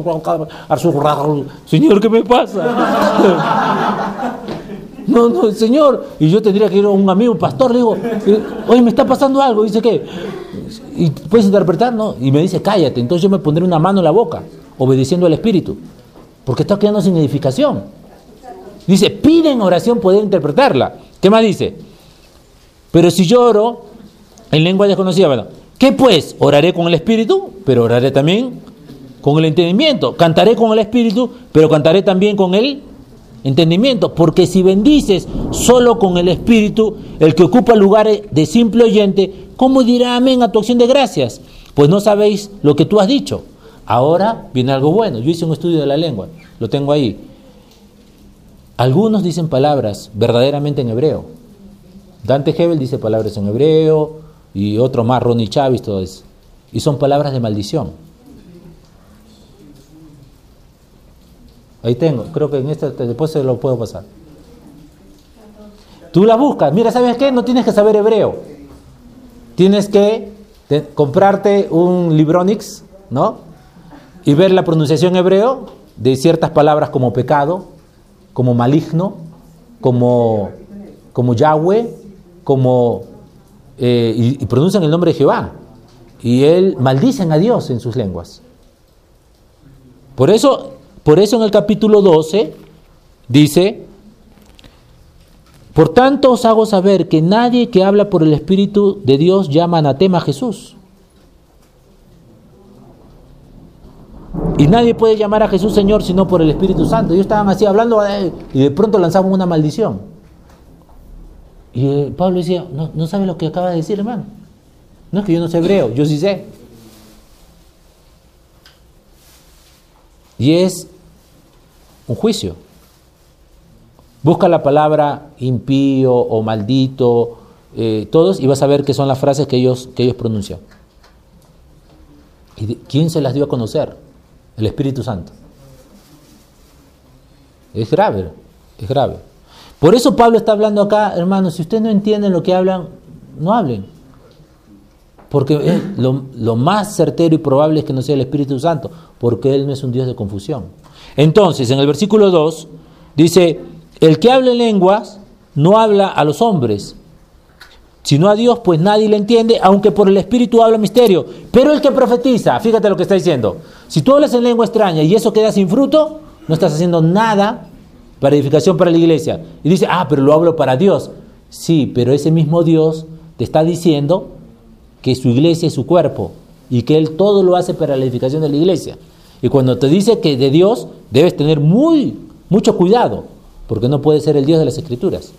Señor, ¿qué me pasa? No, no, Señor. Y yo tendría que ir a un amigo, un pastor, le digo, oye, me está pasando algo. Dice, ¿qué? ¿Y puedes interpretar? No. Y me dice, cállate. Entonces yo me pondré una mano en la boca, obedeciendo al espíritu, porque está quedando sin edificación. Dice, pide en oración poder interpretarla. ¿Qué más dice? Pero si yo oro en lengua desconocida, bueno, ¿qué pues? Oraré con el espíritu, pero oraré también con el entendimiento. Cantaré con el espíritu, pero cantaré también con el entendimiento. Porque si bendices solo con el espíritu, el que ocupa lugares de simple oyente, ¿cómo dirá amén a tu acción de gracias? Pues no sabéis lo que tú has dicho. Ahora viene algo bueno. Yo hice un estudio de la lengua, lo tengo ahí. Algunos dicen palabras verdaderamente en hebreo. Dante Hebel dice palabras en hebreo, y otro más, Ronnie Chávez, todo eso. Y son palabras de maldición. Ahí tengo, creo que en este después se lo puedo pasar. Tú la buscas. Mira, ¿sabes qué? No tienes que saber hebreo. Tienes que te, comprarte un Libronix, ¿no? Y ver la pronunciación hebreo de ciertas palabras como pecado, como maligno, como, como Yahweh, como eh, y, y pronuncian el nombre de Jehová, y él maldicen a Dios en sus lenguas. Por eso, por eso en el capítulo doce dice: por tanto os hago saber que nadie que habla por el Espíritu de Dios llama anatema a Jesús. Y nadie puede llamar a Jesús Señor sino por el Espíritu Santo. Ellos estaban así hablando y de pronto lanzaban una maldición. Y eh, Pablo decía, no, no sabe lo que acaba de decir, hermano. No es que yo no sé hebreo, yo sí sé. Y es un juicio. Busca la palabra impío o maldito, eh, todos, y vas a ver que son las frases que ellos, que ellos pronuncian. ¿Y de, quién se las dio a conocer? El Espíritu Santo. Es grave, es grave. Por eso Pablo está hablando acá, hermanos, si ustedes no entienden lo que hablan, no hablen. Porque eh, lo, lo más certero y probable es que no sea el Espíritu Santo, porque Él no es un Dios de confusión. Entonces, en el versículo dos, dice, el que habla en lenguas no habla a los hombres, sino a Dios, pues nadie le entiende, aunque por el Espíritu habla misterio. Pero el que profetiza, fíjate lo que está diciendo, si tú hablas en lengua extraña y eso queda sin fruto, no estás haciendo nada para edificación para la iglesia. Y dice, ah, pero lo hablo para Dios. Sí, pero ese mismo Dios te está diciendo que su iglesia es su cuerpo y que Él todo lo hace para la edificación de la iglesia. Y cuando te dice que de Dios, debes tener muy, mucho cuidado, porque no puede ser el Dios de las Escrituras.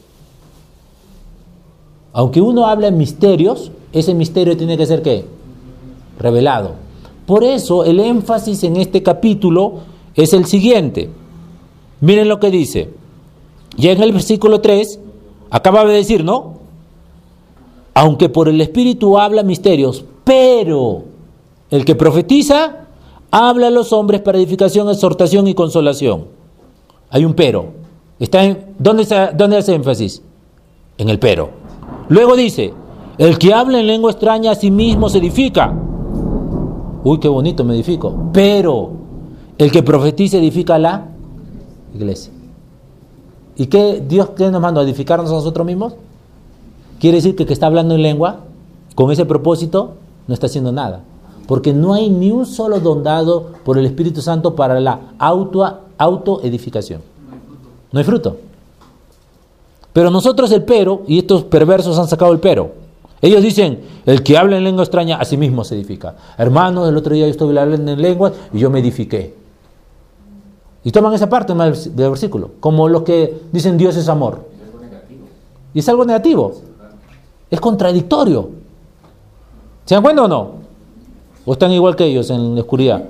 Aunque uno habla en misterios, ese misterio tiene que ser ¿qué? Revelado. Por eso el énfasis en este capítulo es el siguiente. Miren lo que dice. Ya en el versículo tres, acaba de decir, ¿no? Aunque por el Espíritu habla misterios, pero el que profetiza habla a los hombres para edificación, exhortación y consolación. Hay un pero. Está en, ¿dónde, se, ¿Dónde hace énfasis? En el pero. Luego dice, el que habla en lengua extraña a sí mismo se edifica. Uy, qué bonito, me edifico. Pero el que profetiza edifica a la iglesia. ¿Y qué Dios qué nos mandó? ¿A edificarnos a nosotros mismos? Quiere decir que el que está hablando en lengua, con ese propósito, no está haciendo nada. Porque no hay ni un solo don dado por el Espíritu Santo para la auto, autoedificación. No hay fruto. Pero nosotros el pero, y estos perversos han sacado el pero. Ellos dicen, el que habla en lengua extraña a sí mismo se edifica. Hermanos, el otro día yo estuve hablando en lenguas y yo me edifiqué. Y toman esa parte del versículo, como los que dicen Dios es amor. Y es algo negativo. Es contradictorio. ¿Se dan cuenta o no? ¿O están igual que ellos en la oscuridad?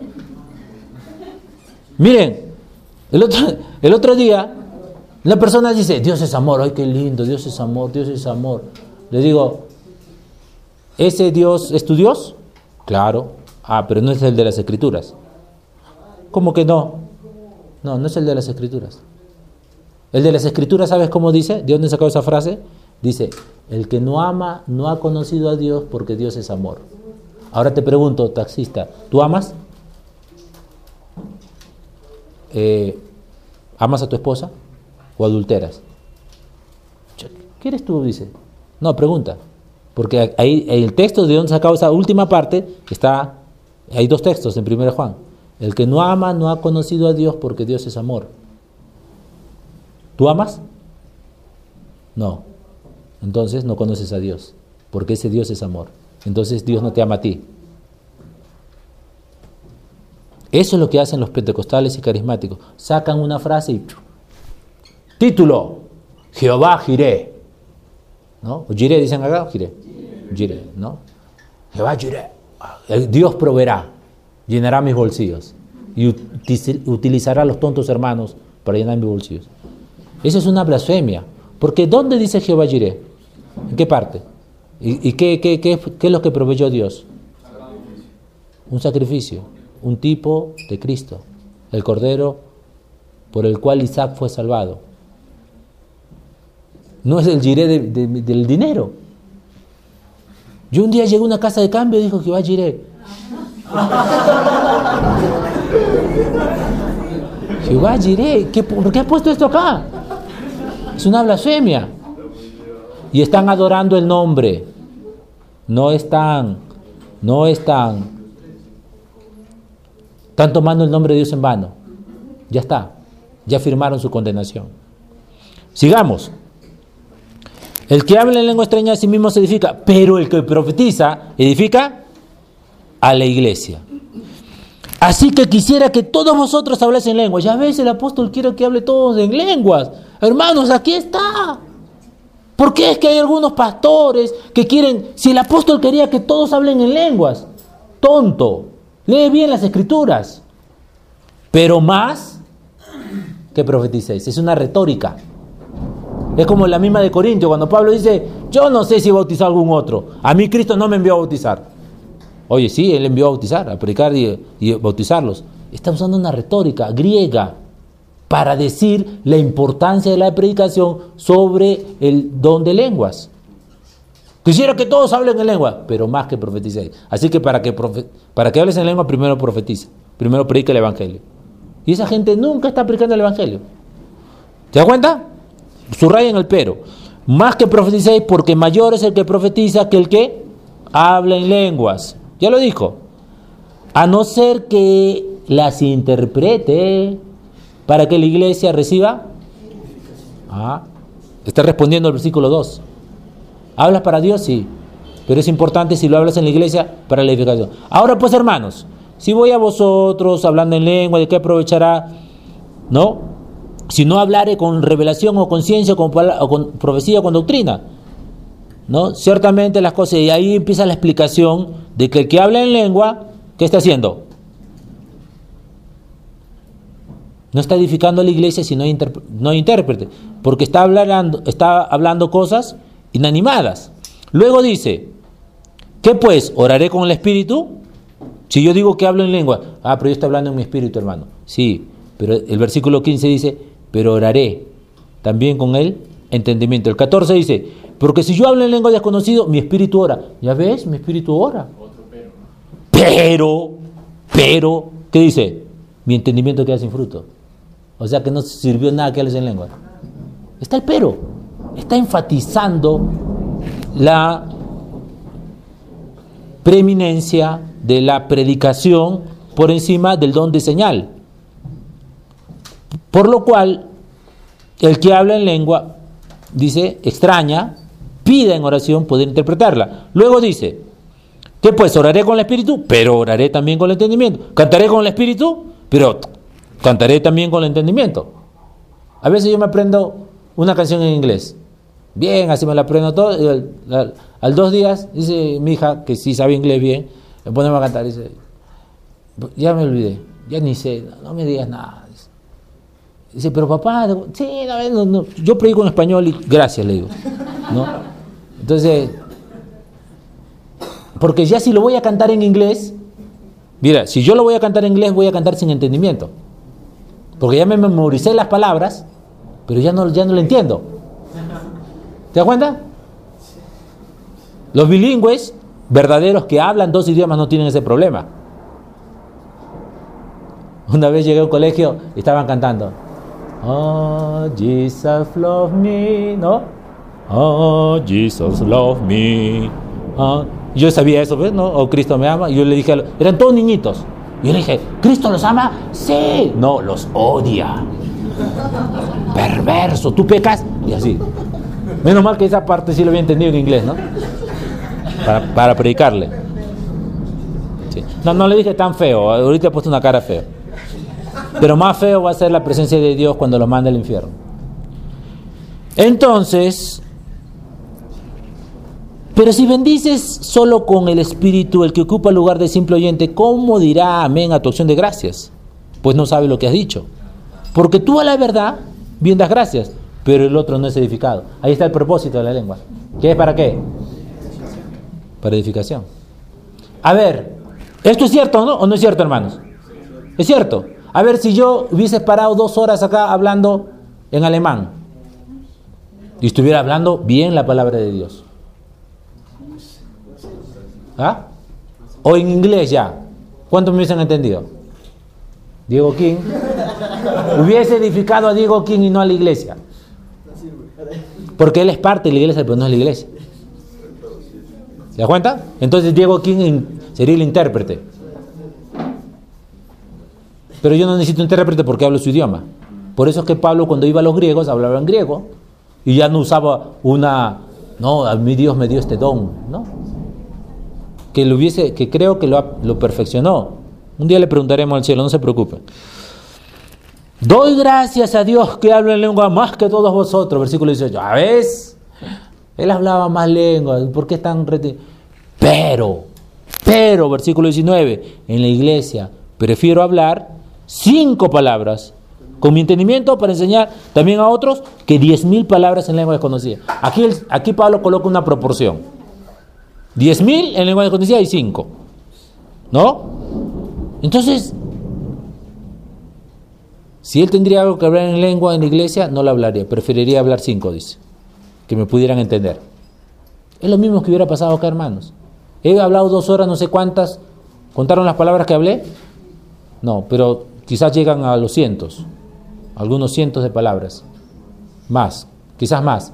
Miren, el otro, el otro día, la persona dice, Dios es amor, ay qué lindo, Dios es amor, Dios es amor. Le digo, ¿ese Dios es tu Dios? Claro. Ah, pero no es el de las Escrituras. ¿Cómo que no? No, no es el de las Escrituras. El de las Escrituras, ¿sabes cómo dice? ¿De dónde sacó esa frase? Dice, el que no ama no ha conocido a Dios porque Dios es amor. Ahora te pregunto, taxista, ¿tú amas? Eh, ¿Amas a tu esposa o adulteras? ¿Qué eres tú? Dice. No, pregunta. Porque ahí el texto de donde sacado esa última parte está, hay dos textos en primera Juan. El que no ama no ha conocido a Dios porque Dios es amor. ¿Tú amas? No. Entonces no conoces a Dios, porque ese Dios es amor. Entonces Dios no te ama a ti. Eso es lo que hacen los pentecostales y carismáticos. Sacan una frase y... Título, Jehová Jireh. ¿No? ¿O Jireh dicen acá? Jireh. Jireh, ¿no? Jehová Jireh. Dios proveerá, llenará mis bolsillos y utilizará a los tontos hermanos para llenar mis bolsillos. Esa es una blasfemia. Porque ¿dónde dice Jehová Jireh? ¿En qué parte? ¿Y, y qué, qué, qué, qué es lo que proveyó Dios? Un sacrificio, un tipo de Cristo, el Cordero por el cual Isaac fue salvado. No es el Jireh de, de, del dinero. Yo un día llegué a una casa de cambio y dijo Jehová Jireh. Jehová Jireh, ¿qué, ¿por qué has puesto esto acá? Es una blasfemia. Y están adorando el nombre. No están, no están. Están tomando el nombre de Dios en vano. Ya está. Ya firmaron su condenación. Sigamos. El que habla en lengua extraña a sí mismo se edifica, pero el que profetiza, edifica a la iglesia. Así que quisiera que todos vosotros hablasen en lenguas. Ya ves, el apóstol quiere que hable todos en lenguas. Hermanos, aquí está. ¿Por qué es que hay algunos pastores que quieren... Si el apóstol quería que todos hablen en lenguas. Tonto. Lee bien las escrituras. Pero más que profeticéis. Es una retórica. Es como la misma de Corintios, cuando Pablo dice, yo no sé si bautizó a algún otro. A mí Cristo no me envió a bautizar. Oye, sí, Él envió a bautizar, a predicar y, y bautizarlos. Está usando una retórica griega para decir la importancia de la predicación sobre el don de lenguas. Quisiera que todos hablen en lengua, pero más que profeticéis. Así que para que, profe, para que hables en lengua, primero profetiza, primero predica el Evangelio. Y esa gente nunca está predicando el Evangelio. ¿Te das cuenta? Subrayen el pero. Más que profeticéis, porque mayor es el que profetiza que el que habla en lenguas. Ya lo dijo. A no ser que las interprete para que la iglesia reciba. Ah, está respondiendo al versículo dos. ¿Hablas para Dios? Sí. Pero es importante si lo hablas en la iglesia para la edificación. Ahora pues, hermanos, si voy a vosotros hablando en lengua, ¿de qué aprovechará? ¿No? Si no hablare con revelación o con ciencia o con, o con profecía o con doctrina. ¿No? Ciertamente las cosas, y ahí empieza la explicación de que el que habla en lengua, ¿qué está haciendo? No está edificando a la iglesia si no hay, interp- no hay intérprete, porque está hablando, está hablando cosas inanimadas. Luego dice, ¿qué pues? ¿Oraré con el espíritu? Si yo digo que hablo en lengua, ah, pero yo estoy hablando en mi espíritu, hermano. Sí, pero el versículo quince dice, pero oraré también con el entendimiento. El catorce dice, porque si yo hablo en lengua desconocido, mi espíritu ora. ¿Ya ves? Mi espíritu ora. Pero, pero, ¿qué dice? Mi entendimiento queda sin fruto. O sea que no sirvió nada que hables en lengua. Está el pero. Está enfatizando la preeminencia de la predicación por encima del don de señal. Por lo cual, el que habla en lengua, dice, extraña, pida en oración poder interpretarla. Luego dice, que pues oraré con el espíritu, pero oraré también con el entendimiento. Cantaré con el espíritu, pero cantaré también con el entendimiento. A veces yo me aprendo una canción en inglés. Bien, así me la aprendo todo. Y al, al, al dos días, dice mi hija, que sí sabe inglés bien, me pone a cantar. Dice, ya me olvidé, ya ni sé, no, no me digas nada. Dice, dice pero papá, sí, no, no, yo predico en español y gracias, le digo. ¿No? Entonces, porque ya si lo voy a cantar en inglés, mira, si yo lo voy a cantar en inglés, voy a cantar sin entendimiento. Porque ya me memoricé las palabras, pero ya no, ya no lo entiendo. ¿Te das cuenta? Los bilingües verdaderos que hablan dos idiomas no tienen ese problema. Una vez llegué a un colegio y estaban cantando Oh, Jesus love me, ¿no? Oh, Jesus love me. Oh. Yo sabía eso, ¿ves? ¿No? Oh, Cristo me ama. Y yo le dije, a los, eran todos niñitos. Y yo le dije, ¿Cristo los ama? Sí. No, los odia. Perverso, tú pecas. Y así. Menos mal que esa parte sí lo había entendido en inglés, ¿no? Para, para predicarle. Sí. No, no le dije tan feo. Ahorita he puesto una cara fea. Pero más feo va a ser la presencia de Dios cuando los mande al infierno. Entonces, pero si bendices solo con el Espíritu, el que ocupa el lugar del simple oyente, ¿cómo dirá amén a tu acción de gracias? Pues no sabe lo que has dicho. Porque tú a la verdad bien das gracias, pero el otro no es edificado. Ahí está el propósito de la lengua. ¿Qué es para qué? Para edificación. A ver, ¿esto es cierto, no? ¿O no es cierto, hermanos? Es cierto. A ver, si yo hubiese parado dos horas acá hablando en alemán y estuviera hablando bien la palabra de Dios, ¿ah? O en inglés ya, ¿cuántos me hubiesen entendido? Diego King hubiese edificado a Diego King y no a la iglesia, porque él es parte de la iglesia, pero no es la iglesia. ¿Se da cuenta? Entonces Diego King sería el intérprete, pero yo no necesito intérprete porque hablo su idioma. Por eso es que Pablo, cuando iba a los griegos, hablaba en griego y ya no usaba una, no, a mí Dios me dio este don, ¿no? Que lo hubiese, que creo que lo, lo perfeccionó. Un día le preguntaremos al cielo, no se preocupen. Doy gracias a Dios que hablo en lengua más que todos vosotros. Versículo dieciocho. ¿Ya ves? Él hablaba más lengua. ¿Por qué están reti... Pero, pero, versículo diecinueve. En la iglesia prefiero hablar cinco palabras con mi entendimiento para enseñar también a otros que diez mil palabras en lengua desconocida. Aquí, aquí Pablo coloca una proporción. Diez mil en lengua desconocida y cinco. ¿No? Entonces, si él tendría algo que hablar en lengua en la iglesia, no lo hablaría. Preferiría hablar cinco, dice. Que me pudieran entender. Es lo mismo que hubiera pasado acá, hermanos. He hablado dos horas, no sé cuántas. ¿Contaron las palabras que hablé? No, pero quizás llegan a los cientos. Algunos cientos de palabras. Más, quizás más.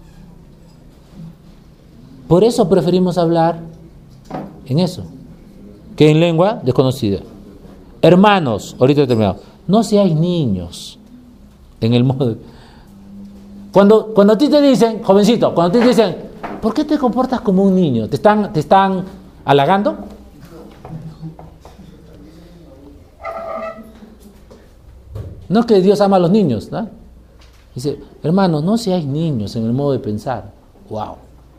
Por eso preferimos hablar en eso, que en lengua desconocida. Hermanos, ahorita he terminado, no seáis niños en el modo. Cuando, cuando a ti te dicen, jovencito, cuando a ti te dicen, ¿por qué te comportas como un niño? ¿Te están, te están halagando? No es que Dios ama a los niños, ¿no? Dice, hermanos, no seáis niños en el modo de pensar. Wow.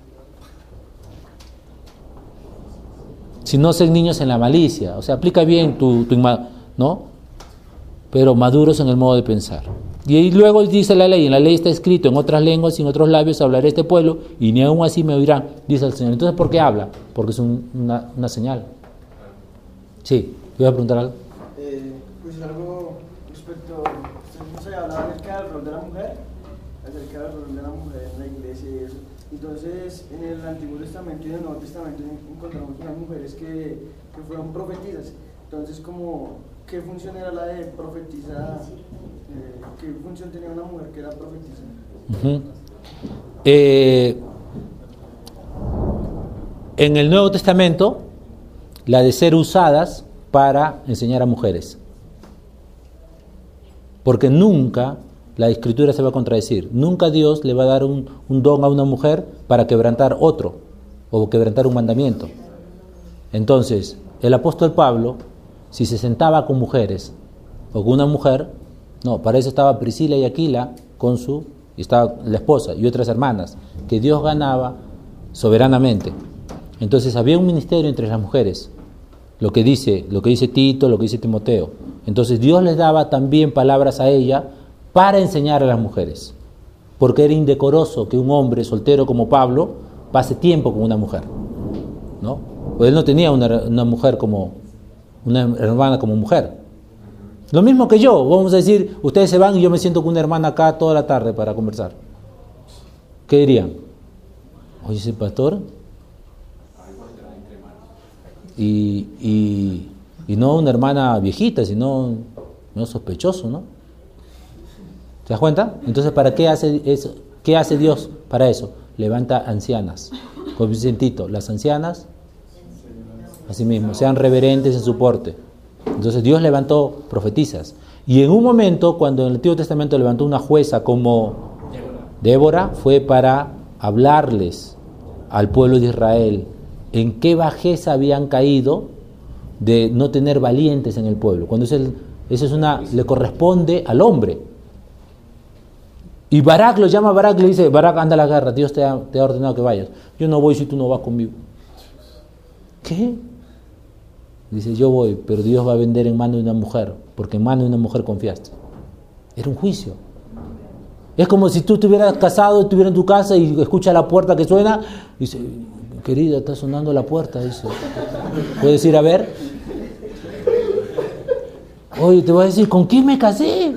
Si no sean niños en la malicia, o sea, aplica bien tu, tu ¿no? Pero maduros en el modo de pensar. Y ahí luego dice la ley, en la ley está escrito, en otras lenguas y en otros labios hablaré este pueblo, y ni aún así me oirán, dice el Señor. Entonces, ¿por qué habla? Porque es un, una, una señal. Sí, ¿te voy a preguntar algo? Eh, pues algo respecto, no sé, hablaba acerca del rol de la mujer, acerca del rol de la mujer en la iglesia y eso. Entonces, en el Antiguo Testamento y en el Nuevo Testamento encontramos unas mujeres que, que fueron profetisas. Entonces, como, ¿qué función era la de profetisa? Eh, ¿Qué función tenía una mujer que era profetisa? Uh-huh. eh, en el Nuevo Testamento la de ser usadas para enseñar a mujeres. Porque nunca la Escritura se va a contradecir. Nunca Dios le va a dar un, un don a una mujer para quebrantar otro o quebrantar un mandamiento. Entonces, el apóstol Pablo, si se sentaba con mujeres o con una mujer, no, para eso estaba Priscila y Aquila con su, y estaba la esposa y otras hermanas, que Dios ganaba soberanamente. Entonces había un ministerio entre las mujeres, lo que dice, lo que dice Tito, lo que dice Timoteo. Entonces Dios les daba también palabras a ella para enseñar a las mujeres, porque era indecoroso que un hombre soltero como Pablo pase tiempo con una mujer, ¿no? Pues él no tenía una, una mujer como, una hermana como mujer. Lo mismo que yo, vamos a decir, ustedes se van y yo me siento con una hermana acá toda la tarde para conversar. ¿Qué dirían? Oye, ese pastor, y, y, y no una hermana viejita, sino no sospechoso, ¿no? ¿Te das cuenta? Entonces, ¿para qué hace eso? ¿Qué hace Dios para eso? Levanta ancianas. Con Vicentito, las ancianas, así mismo, sean reverentes en su porte. Entonces Dios levantó profetisas. Y en un momento, cuando en el Antiguo Testamento levantó una jueza como Débora, fue para hablarles al pueblo de Israel en qué bajeza habían caído de no tener valientes en el pueblo. Cuando eso, eso es una, le corresponde al hombre. Y Barak lo llama a Barak y le dice: Barak, anda a la guerra, Dios te ha, te ha ordenado que vayas. Yo no voy si tú no vas conmigo. ¿Qué? Dice: yo voy, pero Dios va a vender en mano de una mujer, porque en mano de una mujer confiaste. Era un juicio. Es como si tú estuvieras casado, estuvieras en tu casa y escuchas la puerta que suena, y dice: querida, está sonando la puerta. Dice: ¿puedes ir a ver? Oye, te voy a decir: ¿con quién me casé?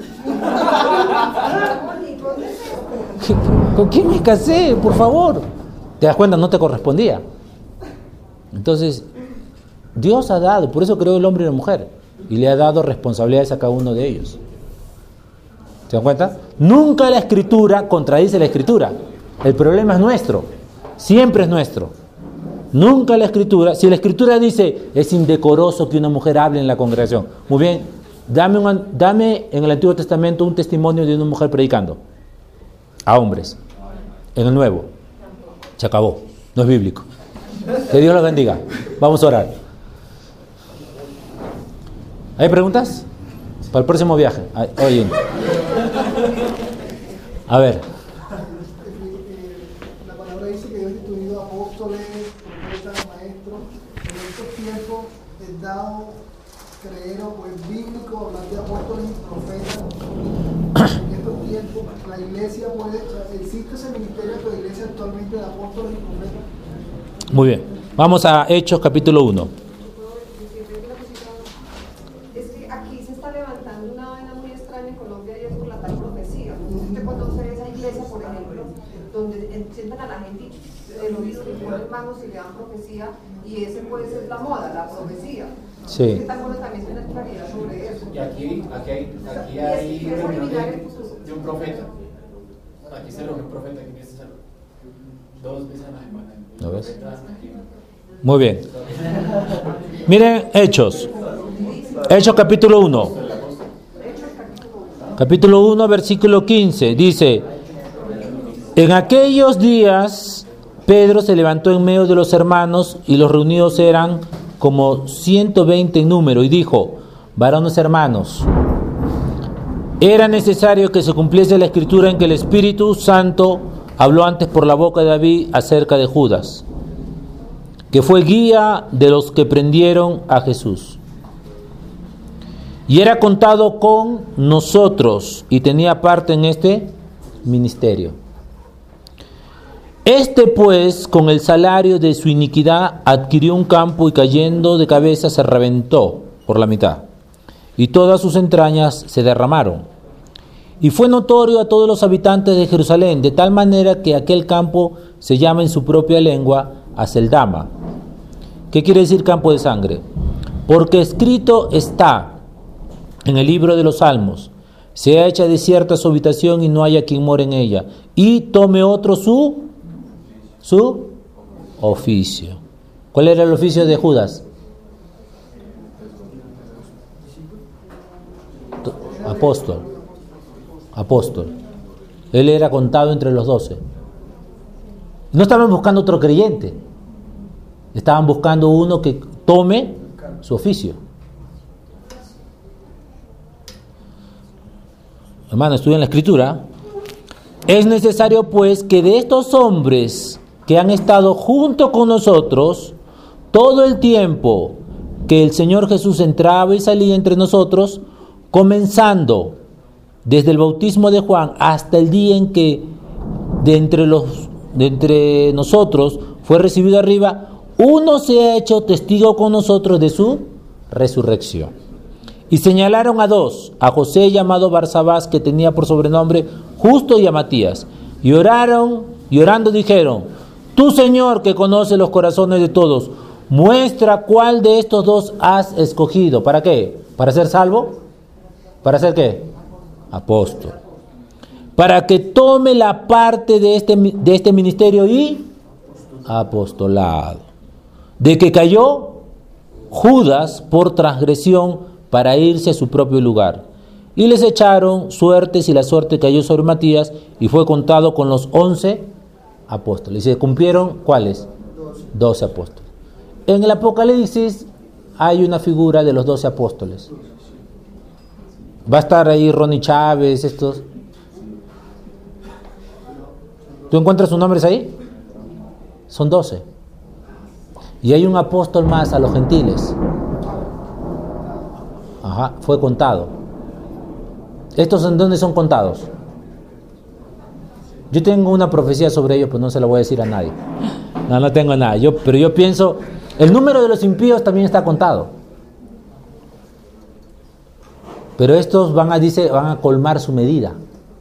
¿Con quién me casé? Por favor. ¿Te das cuenta? No te correspondía. Entonces, Dios ha dado, por eso creó el hombre y la mujer, y le ha dado responsabilidades a cada uno de ellos. ¿Se dan cuenta? Nunca la Escritura contradice la Escritura. El problema es nuestro. Siempre es nuestro. Nunca la Escritura. Si la Escritura dice: es indecoroso que una mujer hable en la congregación. Muy bien, dame, un, dame en el Antiguo Testamento un testimonio de una mujer predicando a hombres. En el Nuevo se acabó. No es bíblico. Que Dios los bendiga. Vamos a orar. ¿Hay preguntas? Para el próximo viaje. Oye. A ver. La palabra dice que Dios ha instituido apóstoles, profetas, maestros. En estos tiempos es dado creer o es bíblico hablar de apóstoles y profetas. En estos tiempos la iglesia puede, existe ese ministerio de la iglesia actualmente de apóstoles y profetas. Muy bien. Vamos a Hechos capítulo uno. Sientan a la gente el oído y ponen manos y le dan profecía, y ese puede ser la moda, la profecía. Sí. Es que tan bueno también tener claridad sobre eso. Y aquí, aquí hay, aquí hay reunión de, de un profeta. Aquí se reúne un profeta que empieza a hacer dos veces a la semana. ¿Lo ves? Muy bien. Miren Hechos. Hechos capítulo uno. Capítulo uno, versículo quince. Dice: en aquellos días Pedro se levantó en medio de los hermanos, y los reunidos eran como ciento veinte en número, y dijo: varones hermanos, era necesario que se cumpliese la escritura en que el Espíritu Santo habló antes por la boca de David acerca de Judas, que fue guía de los que prendieron a Jesús, y era contado con nosotros y tenía parte en este ministerio. Este pues, con el salario de su iniquidad, adquirió un campo y cayendo de cabeza se reventó por la mitad, y todas sus entrañas se derramaron. Y fue notorio a todos los habitantes de Jerusalén, de tal manera que aquel campo se llama en su propia lengua Aceldama. ¿Qué quiere decir campo de sangre? Porque escrito está en el libro de los Salmos: sea hecha desierta su habitación y no haya quien more en ella, y tome otro su su oficio. ¿Cuál era el oficio de Judas? Apóstol. Apóstol. Él era contado entre los doce. No estaban buscando otro creyente. Estaban buscando uno que tome su oficio. Hermano, estudia en la Escritura. Es necesario pues que de estos hombres que han estado junto con nosotros todo el tiempo que el Señor Jesús entraba y salía entre nosotros, comenzando desde el bautismo de Juan hasta el día en que de entre los de entre nosotros fue recibido arriba, uno se ha hecho testigo con nosotros de su resurrección. Y señalaron a dos, a José llamado Barsabás, que tenía por sobrenombre Justo, y a Matías. Y oraron, y orando dijeron: Tú, Señor, que conoces los corazones de todos, muestra cuál de estos dos has escogido. ¿Para qué? ¿Para ser salvo? ¿Para ser qué? Apóstol. Para que tome la parte de este, de este ministerio y apostolado. De que cayó Judas por transgresión para irse a su propio lugar. Y les echaron suertes, y la suerte cayó sobre Matías, y fue contado con los once apóstoles. Y se cumplieron, ¿cuáles? Doce apóstoles. En el Apocalipsis hay una figura de los doce apóstoles. Va a estar ahí Ronnie Chávez, estos. ¿Tú encuentras sus nombres ahí? Son doce. Y hay un apóstol más a los gentiles. Ajá, fue contado. ¿Estos en dónde son contados? Yo tengo una profecía sobre ellos, pero no se la voy a decir a nadie. No, no tengo nada. Yo, pero yo pienso, el número de los impíos también está contado. Pero estos van a, dice, van a colmar su medida.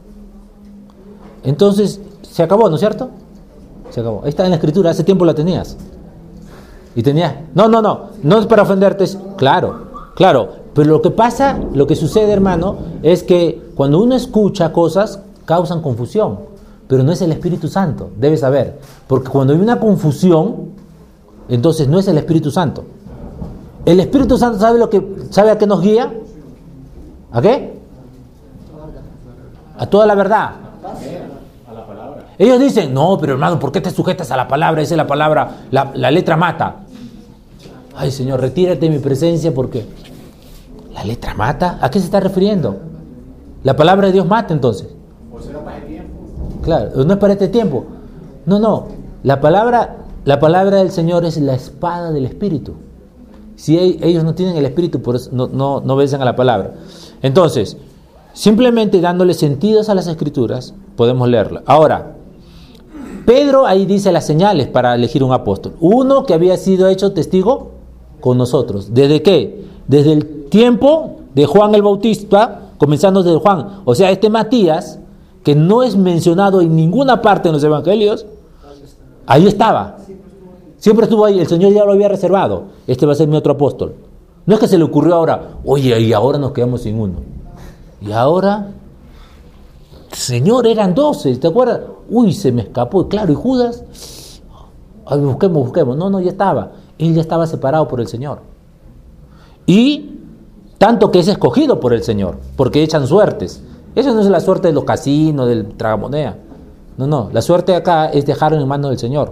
Entonces, se acabó, ¿no es cierto? Se acabó. Ahí está en la Escritura, hace tiempo la tenías. Y tenías, no, no, no, no es para ofenderte, es, claro, claro. Pero lo que pasa, lo que sucede, hermano, es que cuando uno escucha cosas, causan confusión. Pero no es el Espíritu Santo, debes saber. Porque cuando hay una confusión, entonces no es el Espíritu Santo. El Espíritu Santo sabe lo que, ¿sabe a qué nos guía? ¿A qué? A toda la verdad. A la palabra. Ellos dicen, no, pero hermano, ¿por qué te sujetas a la palabra? Esa es la palabra, la, la letra mata. Ay, Señor, retírate de mi presencia porque... ¿La letra mata? ¿A qué se está refiriendo? ¿La palabra de Dios mata entonces? ¿O será para el tiempo? Claro, no es para este tiempo. No, no. La palabra, la palabra del Señor es la espada del Espíritu. Si ellos no tienen el Espíritu, por eso no, no, no obedecen a la palabra. Entonces, simplemente dándole sentidos a las Escrituras, podemos leerla. Ahora, Pedro ahí dice las señales para elegir un apóstol. Uno que había sido hecho testigo con nosotros. ¿Desde qué? Desde el tiempo de Juan el Bautista, comenzando desde Juan. O sea, este Matías, que no es mencionado en ninguna parte en los evangelios, ahí estaba. Siempre estuvo ahí. El Señor ya lo había reservado. Este va a ser mi otro apóstol. No es que se le ocurrió ahora, oye, y ahora nos quedamos sin uno. Y ahora, Señor, eran doce, ¿te acuerdas? Uy, se me escapó. Claro, y Judas, ay, busquemos, busquemos. No, no, ya estaba. Él ya estaba separado por el Señor. Y tanto que es escogido por el Señor, porque echan suertes. Eso no es la suerte de los casinos, del tragamoneda. No, no, la suerte acá es dejarlo en manos del Señor.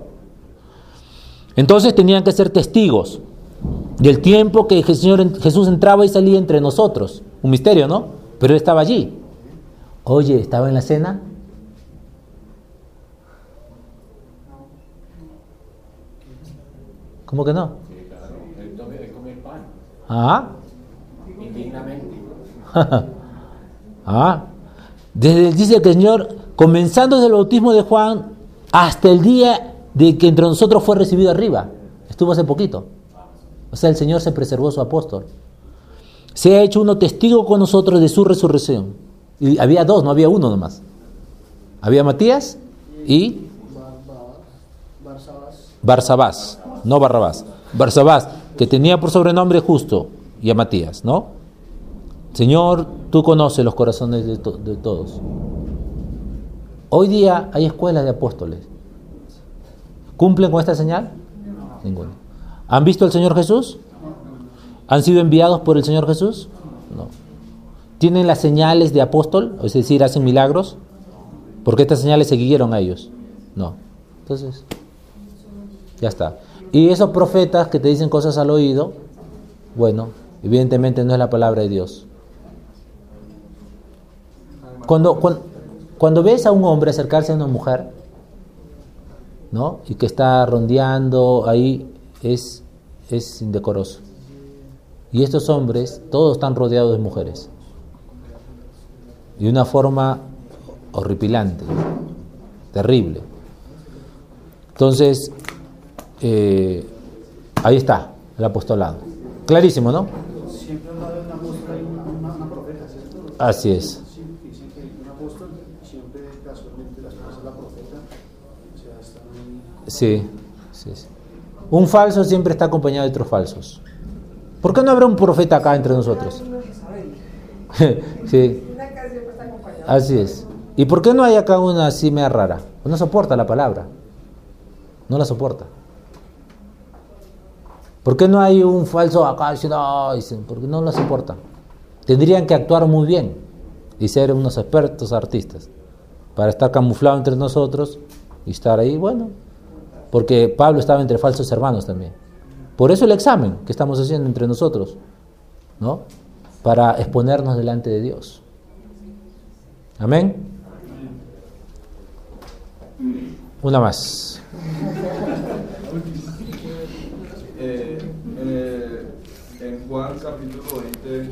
Entonces tenían que ser testigos del tiempo que el Señor Jesús entraba y salía entre nosotros. Un misterio, ¿no? Pero Él estaba allí. Oye, ¿estaba en la cena? ¿Cómo que no? Sí, claro. Él tome de comer pan. Ah. Indignamente. Ah. Desde, dice que el Señor, comenzando desde el bautismo de Juan hasta el día de que entre nosotros fue recibido arriba. Estuvo hace poquito. O sea, el Señor se preservó su apóstol. Se ha hecho uno testigo con nosotros de su resurrección. Y había dos, no había uno nomás. Había Matías y Barsabás, no Barrabás. Barsabás, que tenía por sobrenombre Justo, y a Matías, ¿no? Señor, tú conoces los corazones de, to- de todos. Hoy día hay escuelas de apóstoles. ¿Cumplen con esta señal? Ninguno. ¿Han visto al Señor Jesús? ¿Han sido enviados por el Señor Jesús? No. ¿tienen las señales de apóstol? Es decir, hacen milagros. ¿Por qué estas señales siguieron a ellos? No. Entonces, ya está. Y esos profetas que te dicen cosas al oído, bueno, evidentemente no es la palabra de Dios. Cuando, cuando, cuando ves a un hombre acercarse a una mujer, ¿no? Y que está rondeando ahí, es, es indecoroso. Y estos hombres, todos están rodeados de mujeres. De una forma horripilante, terrible. Entonces, eh, ahí está el apostolado. Clarísimo, ¿no? Siempre al lado de un apóstol hay una, una, una profeta, ¿cierto? Así es. Sí, dicen que un apóstol siempre casualmente las cosas la profeta, o sea, están muy... Sí, sí, sí. Un falso siempre está acompañado de otros falsos. ¿Por qué no habrá un profeta acá entre nosotros? Sí. Así es. ¿Y por qué no hay acá una así media rara? Pues no soporta la palabra. No la soporta. ¿Por qué no hay un falso acá diciendo, ay, porque no la soporta? Tendrían que actuar muy bien y ser unos expertos artistas para estar camuflado entre nosotros y estar ahí, bueno, porque Pablo estaba entre falsos hermanos también. Por eso el examen que estamos haciendo entre nosotros, ¿no? Para exponernos delante de Dios. Amén. Una más. Eh, en, el- en Juan capítulo veinte,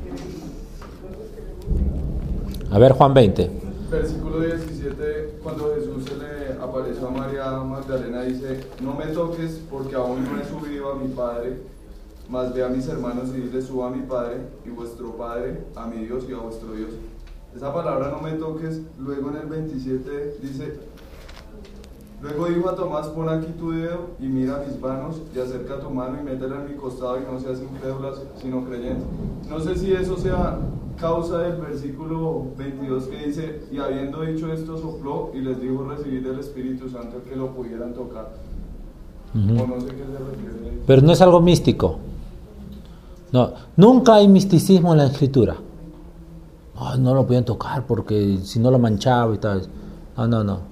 A ver, Juan veinte. versículo diecisiete, cuando Jesús se le apareció a María Magdalena, dice: no me toques porque aún no he subido a mi Padre, mas ve a mis hermanos y dile: suba a mi Padre y vuestro Padre, a mi Dios y a vuestro Dios. Esa palabra no me toques, luego en el veintisiete dice: luego dijo a Tomás: pon aquí tu dedo y mira mis manos, y acerca tu mano y métela en mi costado, y no seas incrédula sino creyente. No sé si eso sea causa del versículo veintidós que dice: y habiendo dicho esto sopló y les dijo recibid el Espíritu Santo, que lo pudieran tocar. Uh-huh. O no sé qué se refiere. Pero no es algo místico. No, nunca hay misticismo en la escritura. Ay, no lo podían tocar porque si no lo manchaba y tal. No, no, no.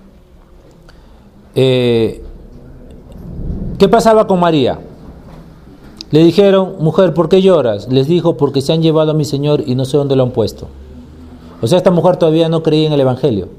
Eh, ¿Qué pasaba con María? Le dijeron: mujer, ¿por qué lloras? Les dijo: porque se han llevado a mi Señor y no sé dónde lo han puesto. O sea, esta mujer todavía no creía en el Evangelio.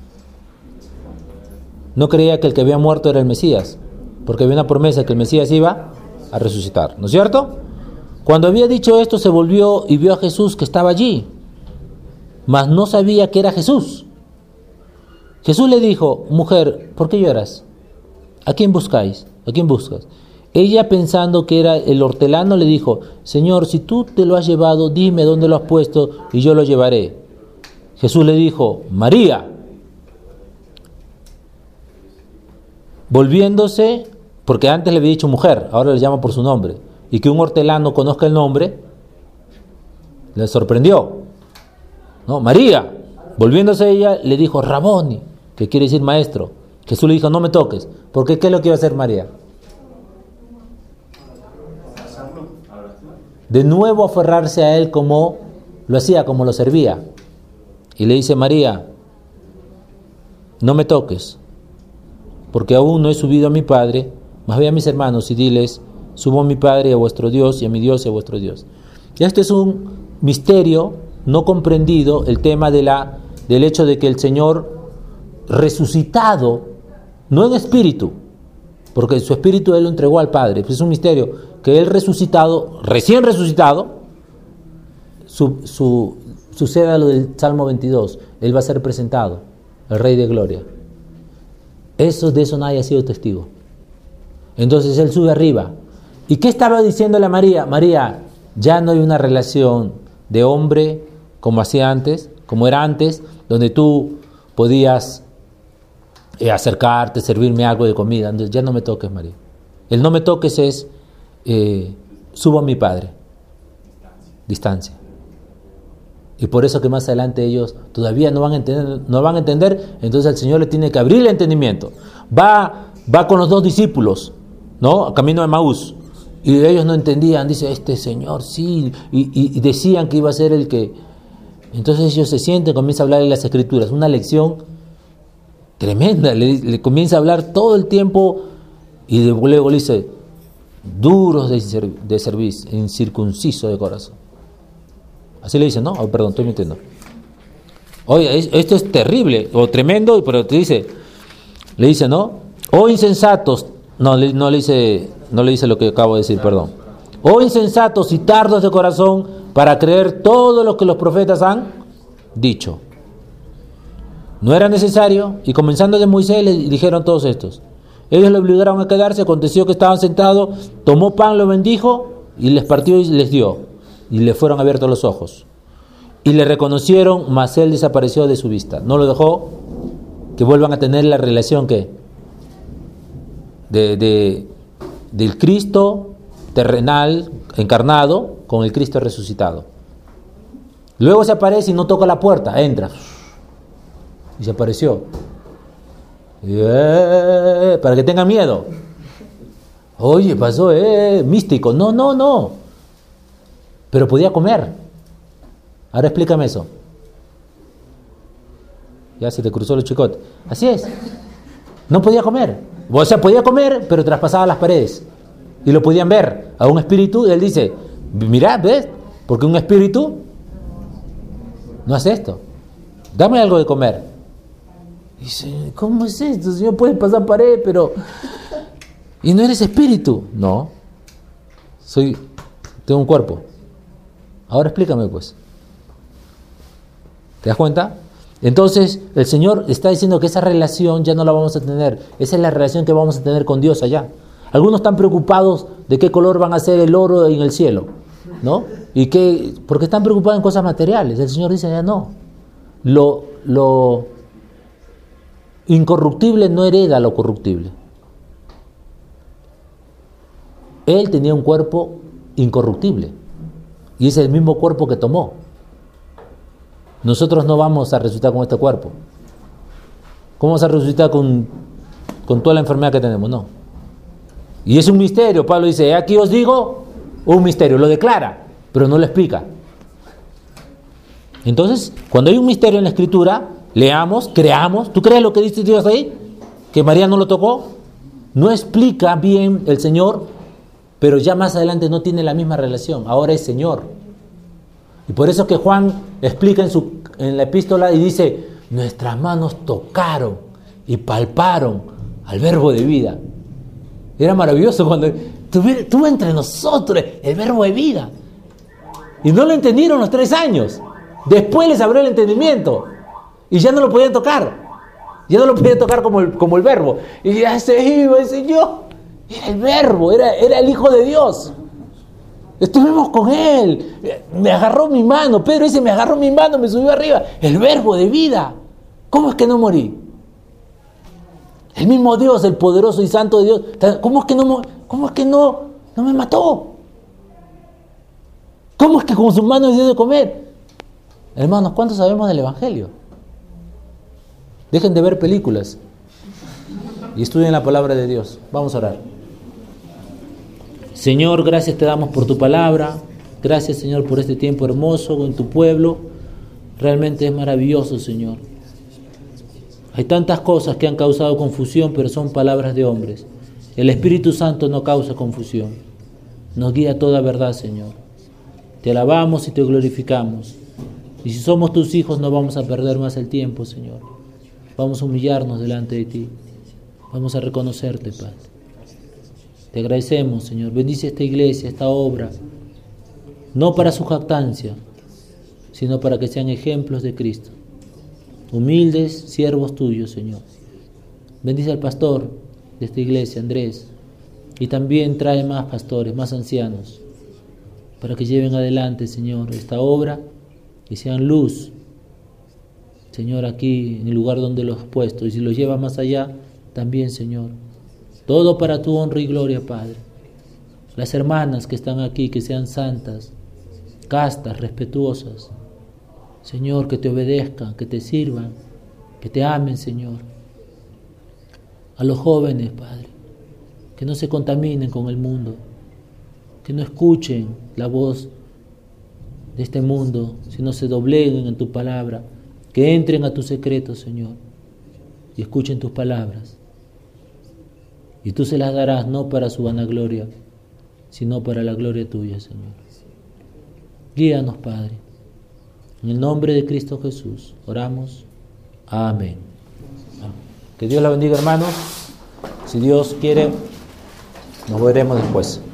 No creía que el que había muerto era el Mesías, porque había una promesa que el Mesías iba a resucitar, ¿no es cierto? Cuando había dicho esto, se volvió y vio a Jesús que estaba allí, mas no sabía que era Jesús. Jesús le dijo: mujer, ¿por qué lloras? ¿A quién buscáis? ¿A quién buscas? Ella, pensando que era el hortelano, le dijo: Señor, si tú te lo has llevado, dime dónde lo has puesto y yo lo llevaré. Jesús le dijo: María. Volviéndose, porque antes le había dicho mujer, ahora le llama por su nombre, y que un hortelano conozca el nombre, le sorprendió, ¿no? María. Volviéndose ella, le dijo: Raboni, que quiere decir maestro. Jesús le dijo: no me toques. Porque ¿qué es lo que iba a hacer María? De nuevo aferrarse a él como lo hacía, como lo servía. Y le dice: María, no me toques, porque aún no he subido a mi Padre, mas ve a mis hermanos y diles: subo a mi Padre y a vuestro Dios, y a mi Dios y a vuestro Dios. Y este es un misterio no comprendido, el tema de la, del hecho de que el Señor resucitado, no en espíritu, porque su espíritu Él lo entregó al Padre, pues es un misterio, que Él resucitado, recién resucitado, su, su, suceda lo del Salmo veintidós, Él va a ser presentado, el Rey de Gloria. Eso, de eso nadie ha sido testigo. Entonces Él sube arriba. ¿Y qué estaba diciéndole a María? María, ya no hay una relación de hombre como hacía antes, como era antes, donde tú podías eh, acercarte, servirme algo de comida. Entonces, ya no me toques, María. El no me toques es eh, subo a mi Padre. Distancia. Y por eso que más adelante ellos todavía no van a entender, no van a entender, entonces el Señor le tiene que abrir el entendimiento. Va, va con los dos discípulos, ¿no? A camino de Emaús. Y ellos no entendían, dice, este Señor, sí, y, y, y decían que iba a ser el que, Entonces ellos se sienten, comienzan a hablar de las escrituras, una lección tremenda, le, le comienza a hablar todo el tiempo y luego le dice, duros de, de servicio, incircunciso de corazón. Así le dice, ¿no? Oh, perdón, estoy mintiendo. Oye, esto es terrible o tremendo, pero te dice, le dice, ¿no? Oh insensatos, no, no le dice, no le dice lo que acabo de decir, perdón. Oh insensatos y tardos de corazón para creer todo lo que los profetas han dicho. No era necesario, y comenzando de Moisés le dijeron todos estos. Ellos le obligaron a quedarse, aconteció que estaban sentados, tomó pan, lo bendijo y les partió y les dio, y le fueron abiertos los ojos. Y le reconocieron, mas él desapareció de su vista. No lo dejó que vuelvan a tener la relación que de, de del Cristo terrenal encarnado con el Cristo resucitado. Luego se aparece y no toca la puerta, entra y se apareció. Y, eh, para que tengan miedo. Oye, pasó, eh, místico. No, no, no. Pero podía comer. Ahora explícame eso. Ya se te cruzó el chicote. Así es. No podía comer. O sea, podía comer, pero traspasaba las paredes. Y lo podían ver. A un espíritu, y él dice, mirá, ¿ves? Porque un espíritu no hace esto. Dame algo de comer. Y dice, ¿cómo es esto? Señor, puedes pasar pared, pero... ¿Y no eres espíritu? No. Soy... Tengo un cuerpo. Ahora explícame, pues. ¿Te das cuenta? Entonces el Señor está diciendo que esa relación ya no la vamos a tener. Esa es la relación que vamos a tener con Dios allá. Algunos están preocupados de qué color van a ser el oro en el cielo, ¿no? Y que, porque están preocupados en cosas materiales. El Señor dice ya no. Lo, lo incorruptible no hereda lo corruptible. Él tenía un cuerpo incorruptible y es el mismo cuerpo que tomó. Nosotros no vamos a resucitar con este cuerpo. ¿Cómo vamos a resucitar con, con toda la enfermedad que tenemos? No. Y es un misterio. Pablo dice, aquí os digo un misterio. Lo declara, pero no lo explica. Entonces, cuando hay un misterio en la Escritura, leamos, creamos. ¿Tú crees lo que dice Dios ahí? ¿Que María no lo tocó? No explica bien el Señor, pero ya más adelante no tiene la misma relación. Ahora es Señor. Y por eso que Juan explica en, su, en la epístola y dice, nuestras manos tocaron y palparon al verbo de vida. Era maravilloso cuando estuvo entre nosotros el verbo de vida. Y no lo entendieron los tres años. Después les abrió el entendimiento. Y ya no lo podían tocar. Ya no lo podían tocar como el, como el verbo. Y ya se iba el Señor. Era el verbo, era, era el Hijo de Dios. Estuvimos con Él. Me agarró mi mano. Pedro dice, me agarró mi mano, me subió arriba. El verbo de vida. ¿Cómo es que no morí? El mismo Dios, el poderoso y santo de Dios. ¿Cómo es que no, cómo es que no, no me mató? ¿Cómo es que con sus manos dio de comer? Hermanos, ¿cuánto sabemos del Evangelio? Dejen de ver películas y estudien la palabra de Dios. Vamos a orar. Señor, gracias te damos por tu palabra. Gracias, Señor, por este tiempo hermoso en tu pueblo. Realmente es maravilloso, Señor. Hay tantas cosas que han causado confusión, pero son palabras de hombres. El Espíritu Santo no causa confusión. Nos guía a toda verdad, Señor. Te alabamos y te glorificamos. Y si somos tus hijos, no vamos a perder más el tiempo, Señor. Vamos a humillarnos delante de ti. Vamos a reconocerte, Padre. Te agradecemos, Señor. Bendice esta iglesia, esta obra, no para su jactancia, sino para que sean ejemplos de Cristo. Humildes siervos tuyos, Señor. Bendice al pastor de esta iglesia, Andrés, y también trae más pastores, más ancianos, para que lleven adelante, Señor, esta obra y sean luz, Señor, aquí en el lugar donde los has puesto. Y si los llevas más allá, también, Señor. Todo para tu honra y gloria, Padre. Las hermanas que están aquí, que sean santas, castas, respetuosas. Señor, que te obedezcan, que te sirvan, que te amen, Señor. A los jóvenes, Padre, que no se contaminen con el mundo, que no escuchen la voz de este mundo, sino se dobleguen en tu palabra, que entren a tu secreto, Señor, y escuchen tus palabras. Y tú se las darás no para su vanagloria, sino para la gloria tuya, Señor. Guíanos, Padre. En el nombre de Cristo Jesús, oramos. Amén. Que Dios la bendiga, hermanos. Si Dios quiere, nos veremos después.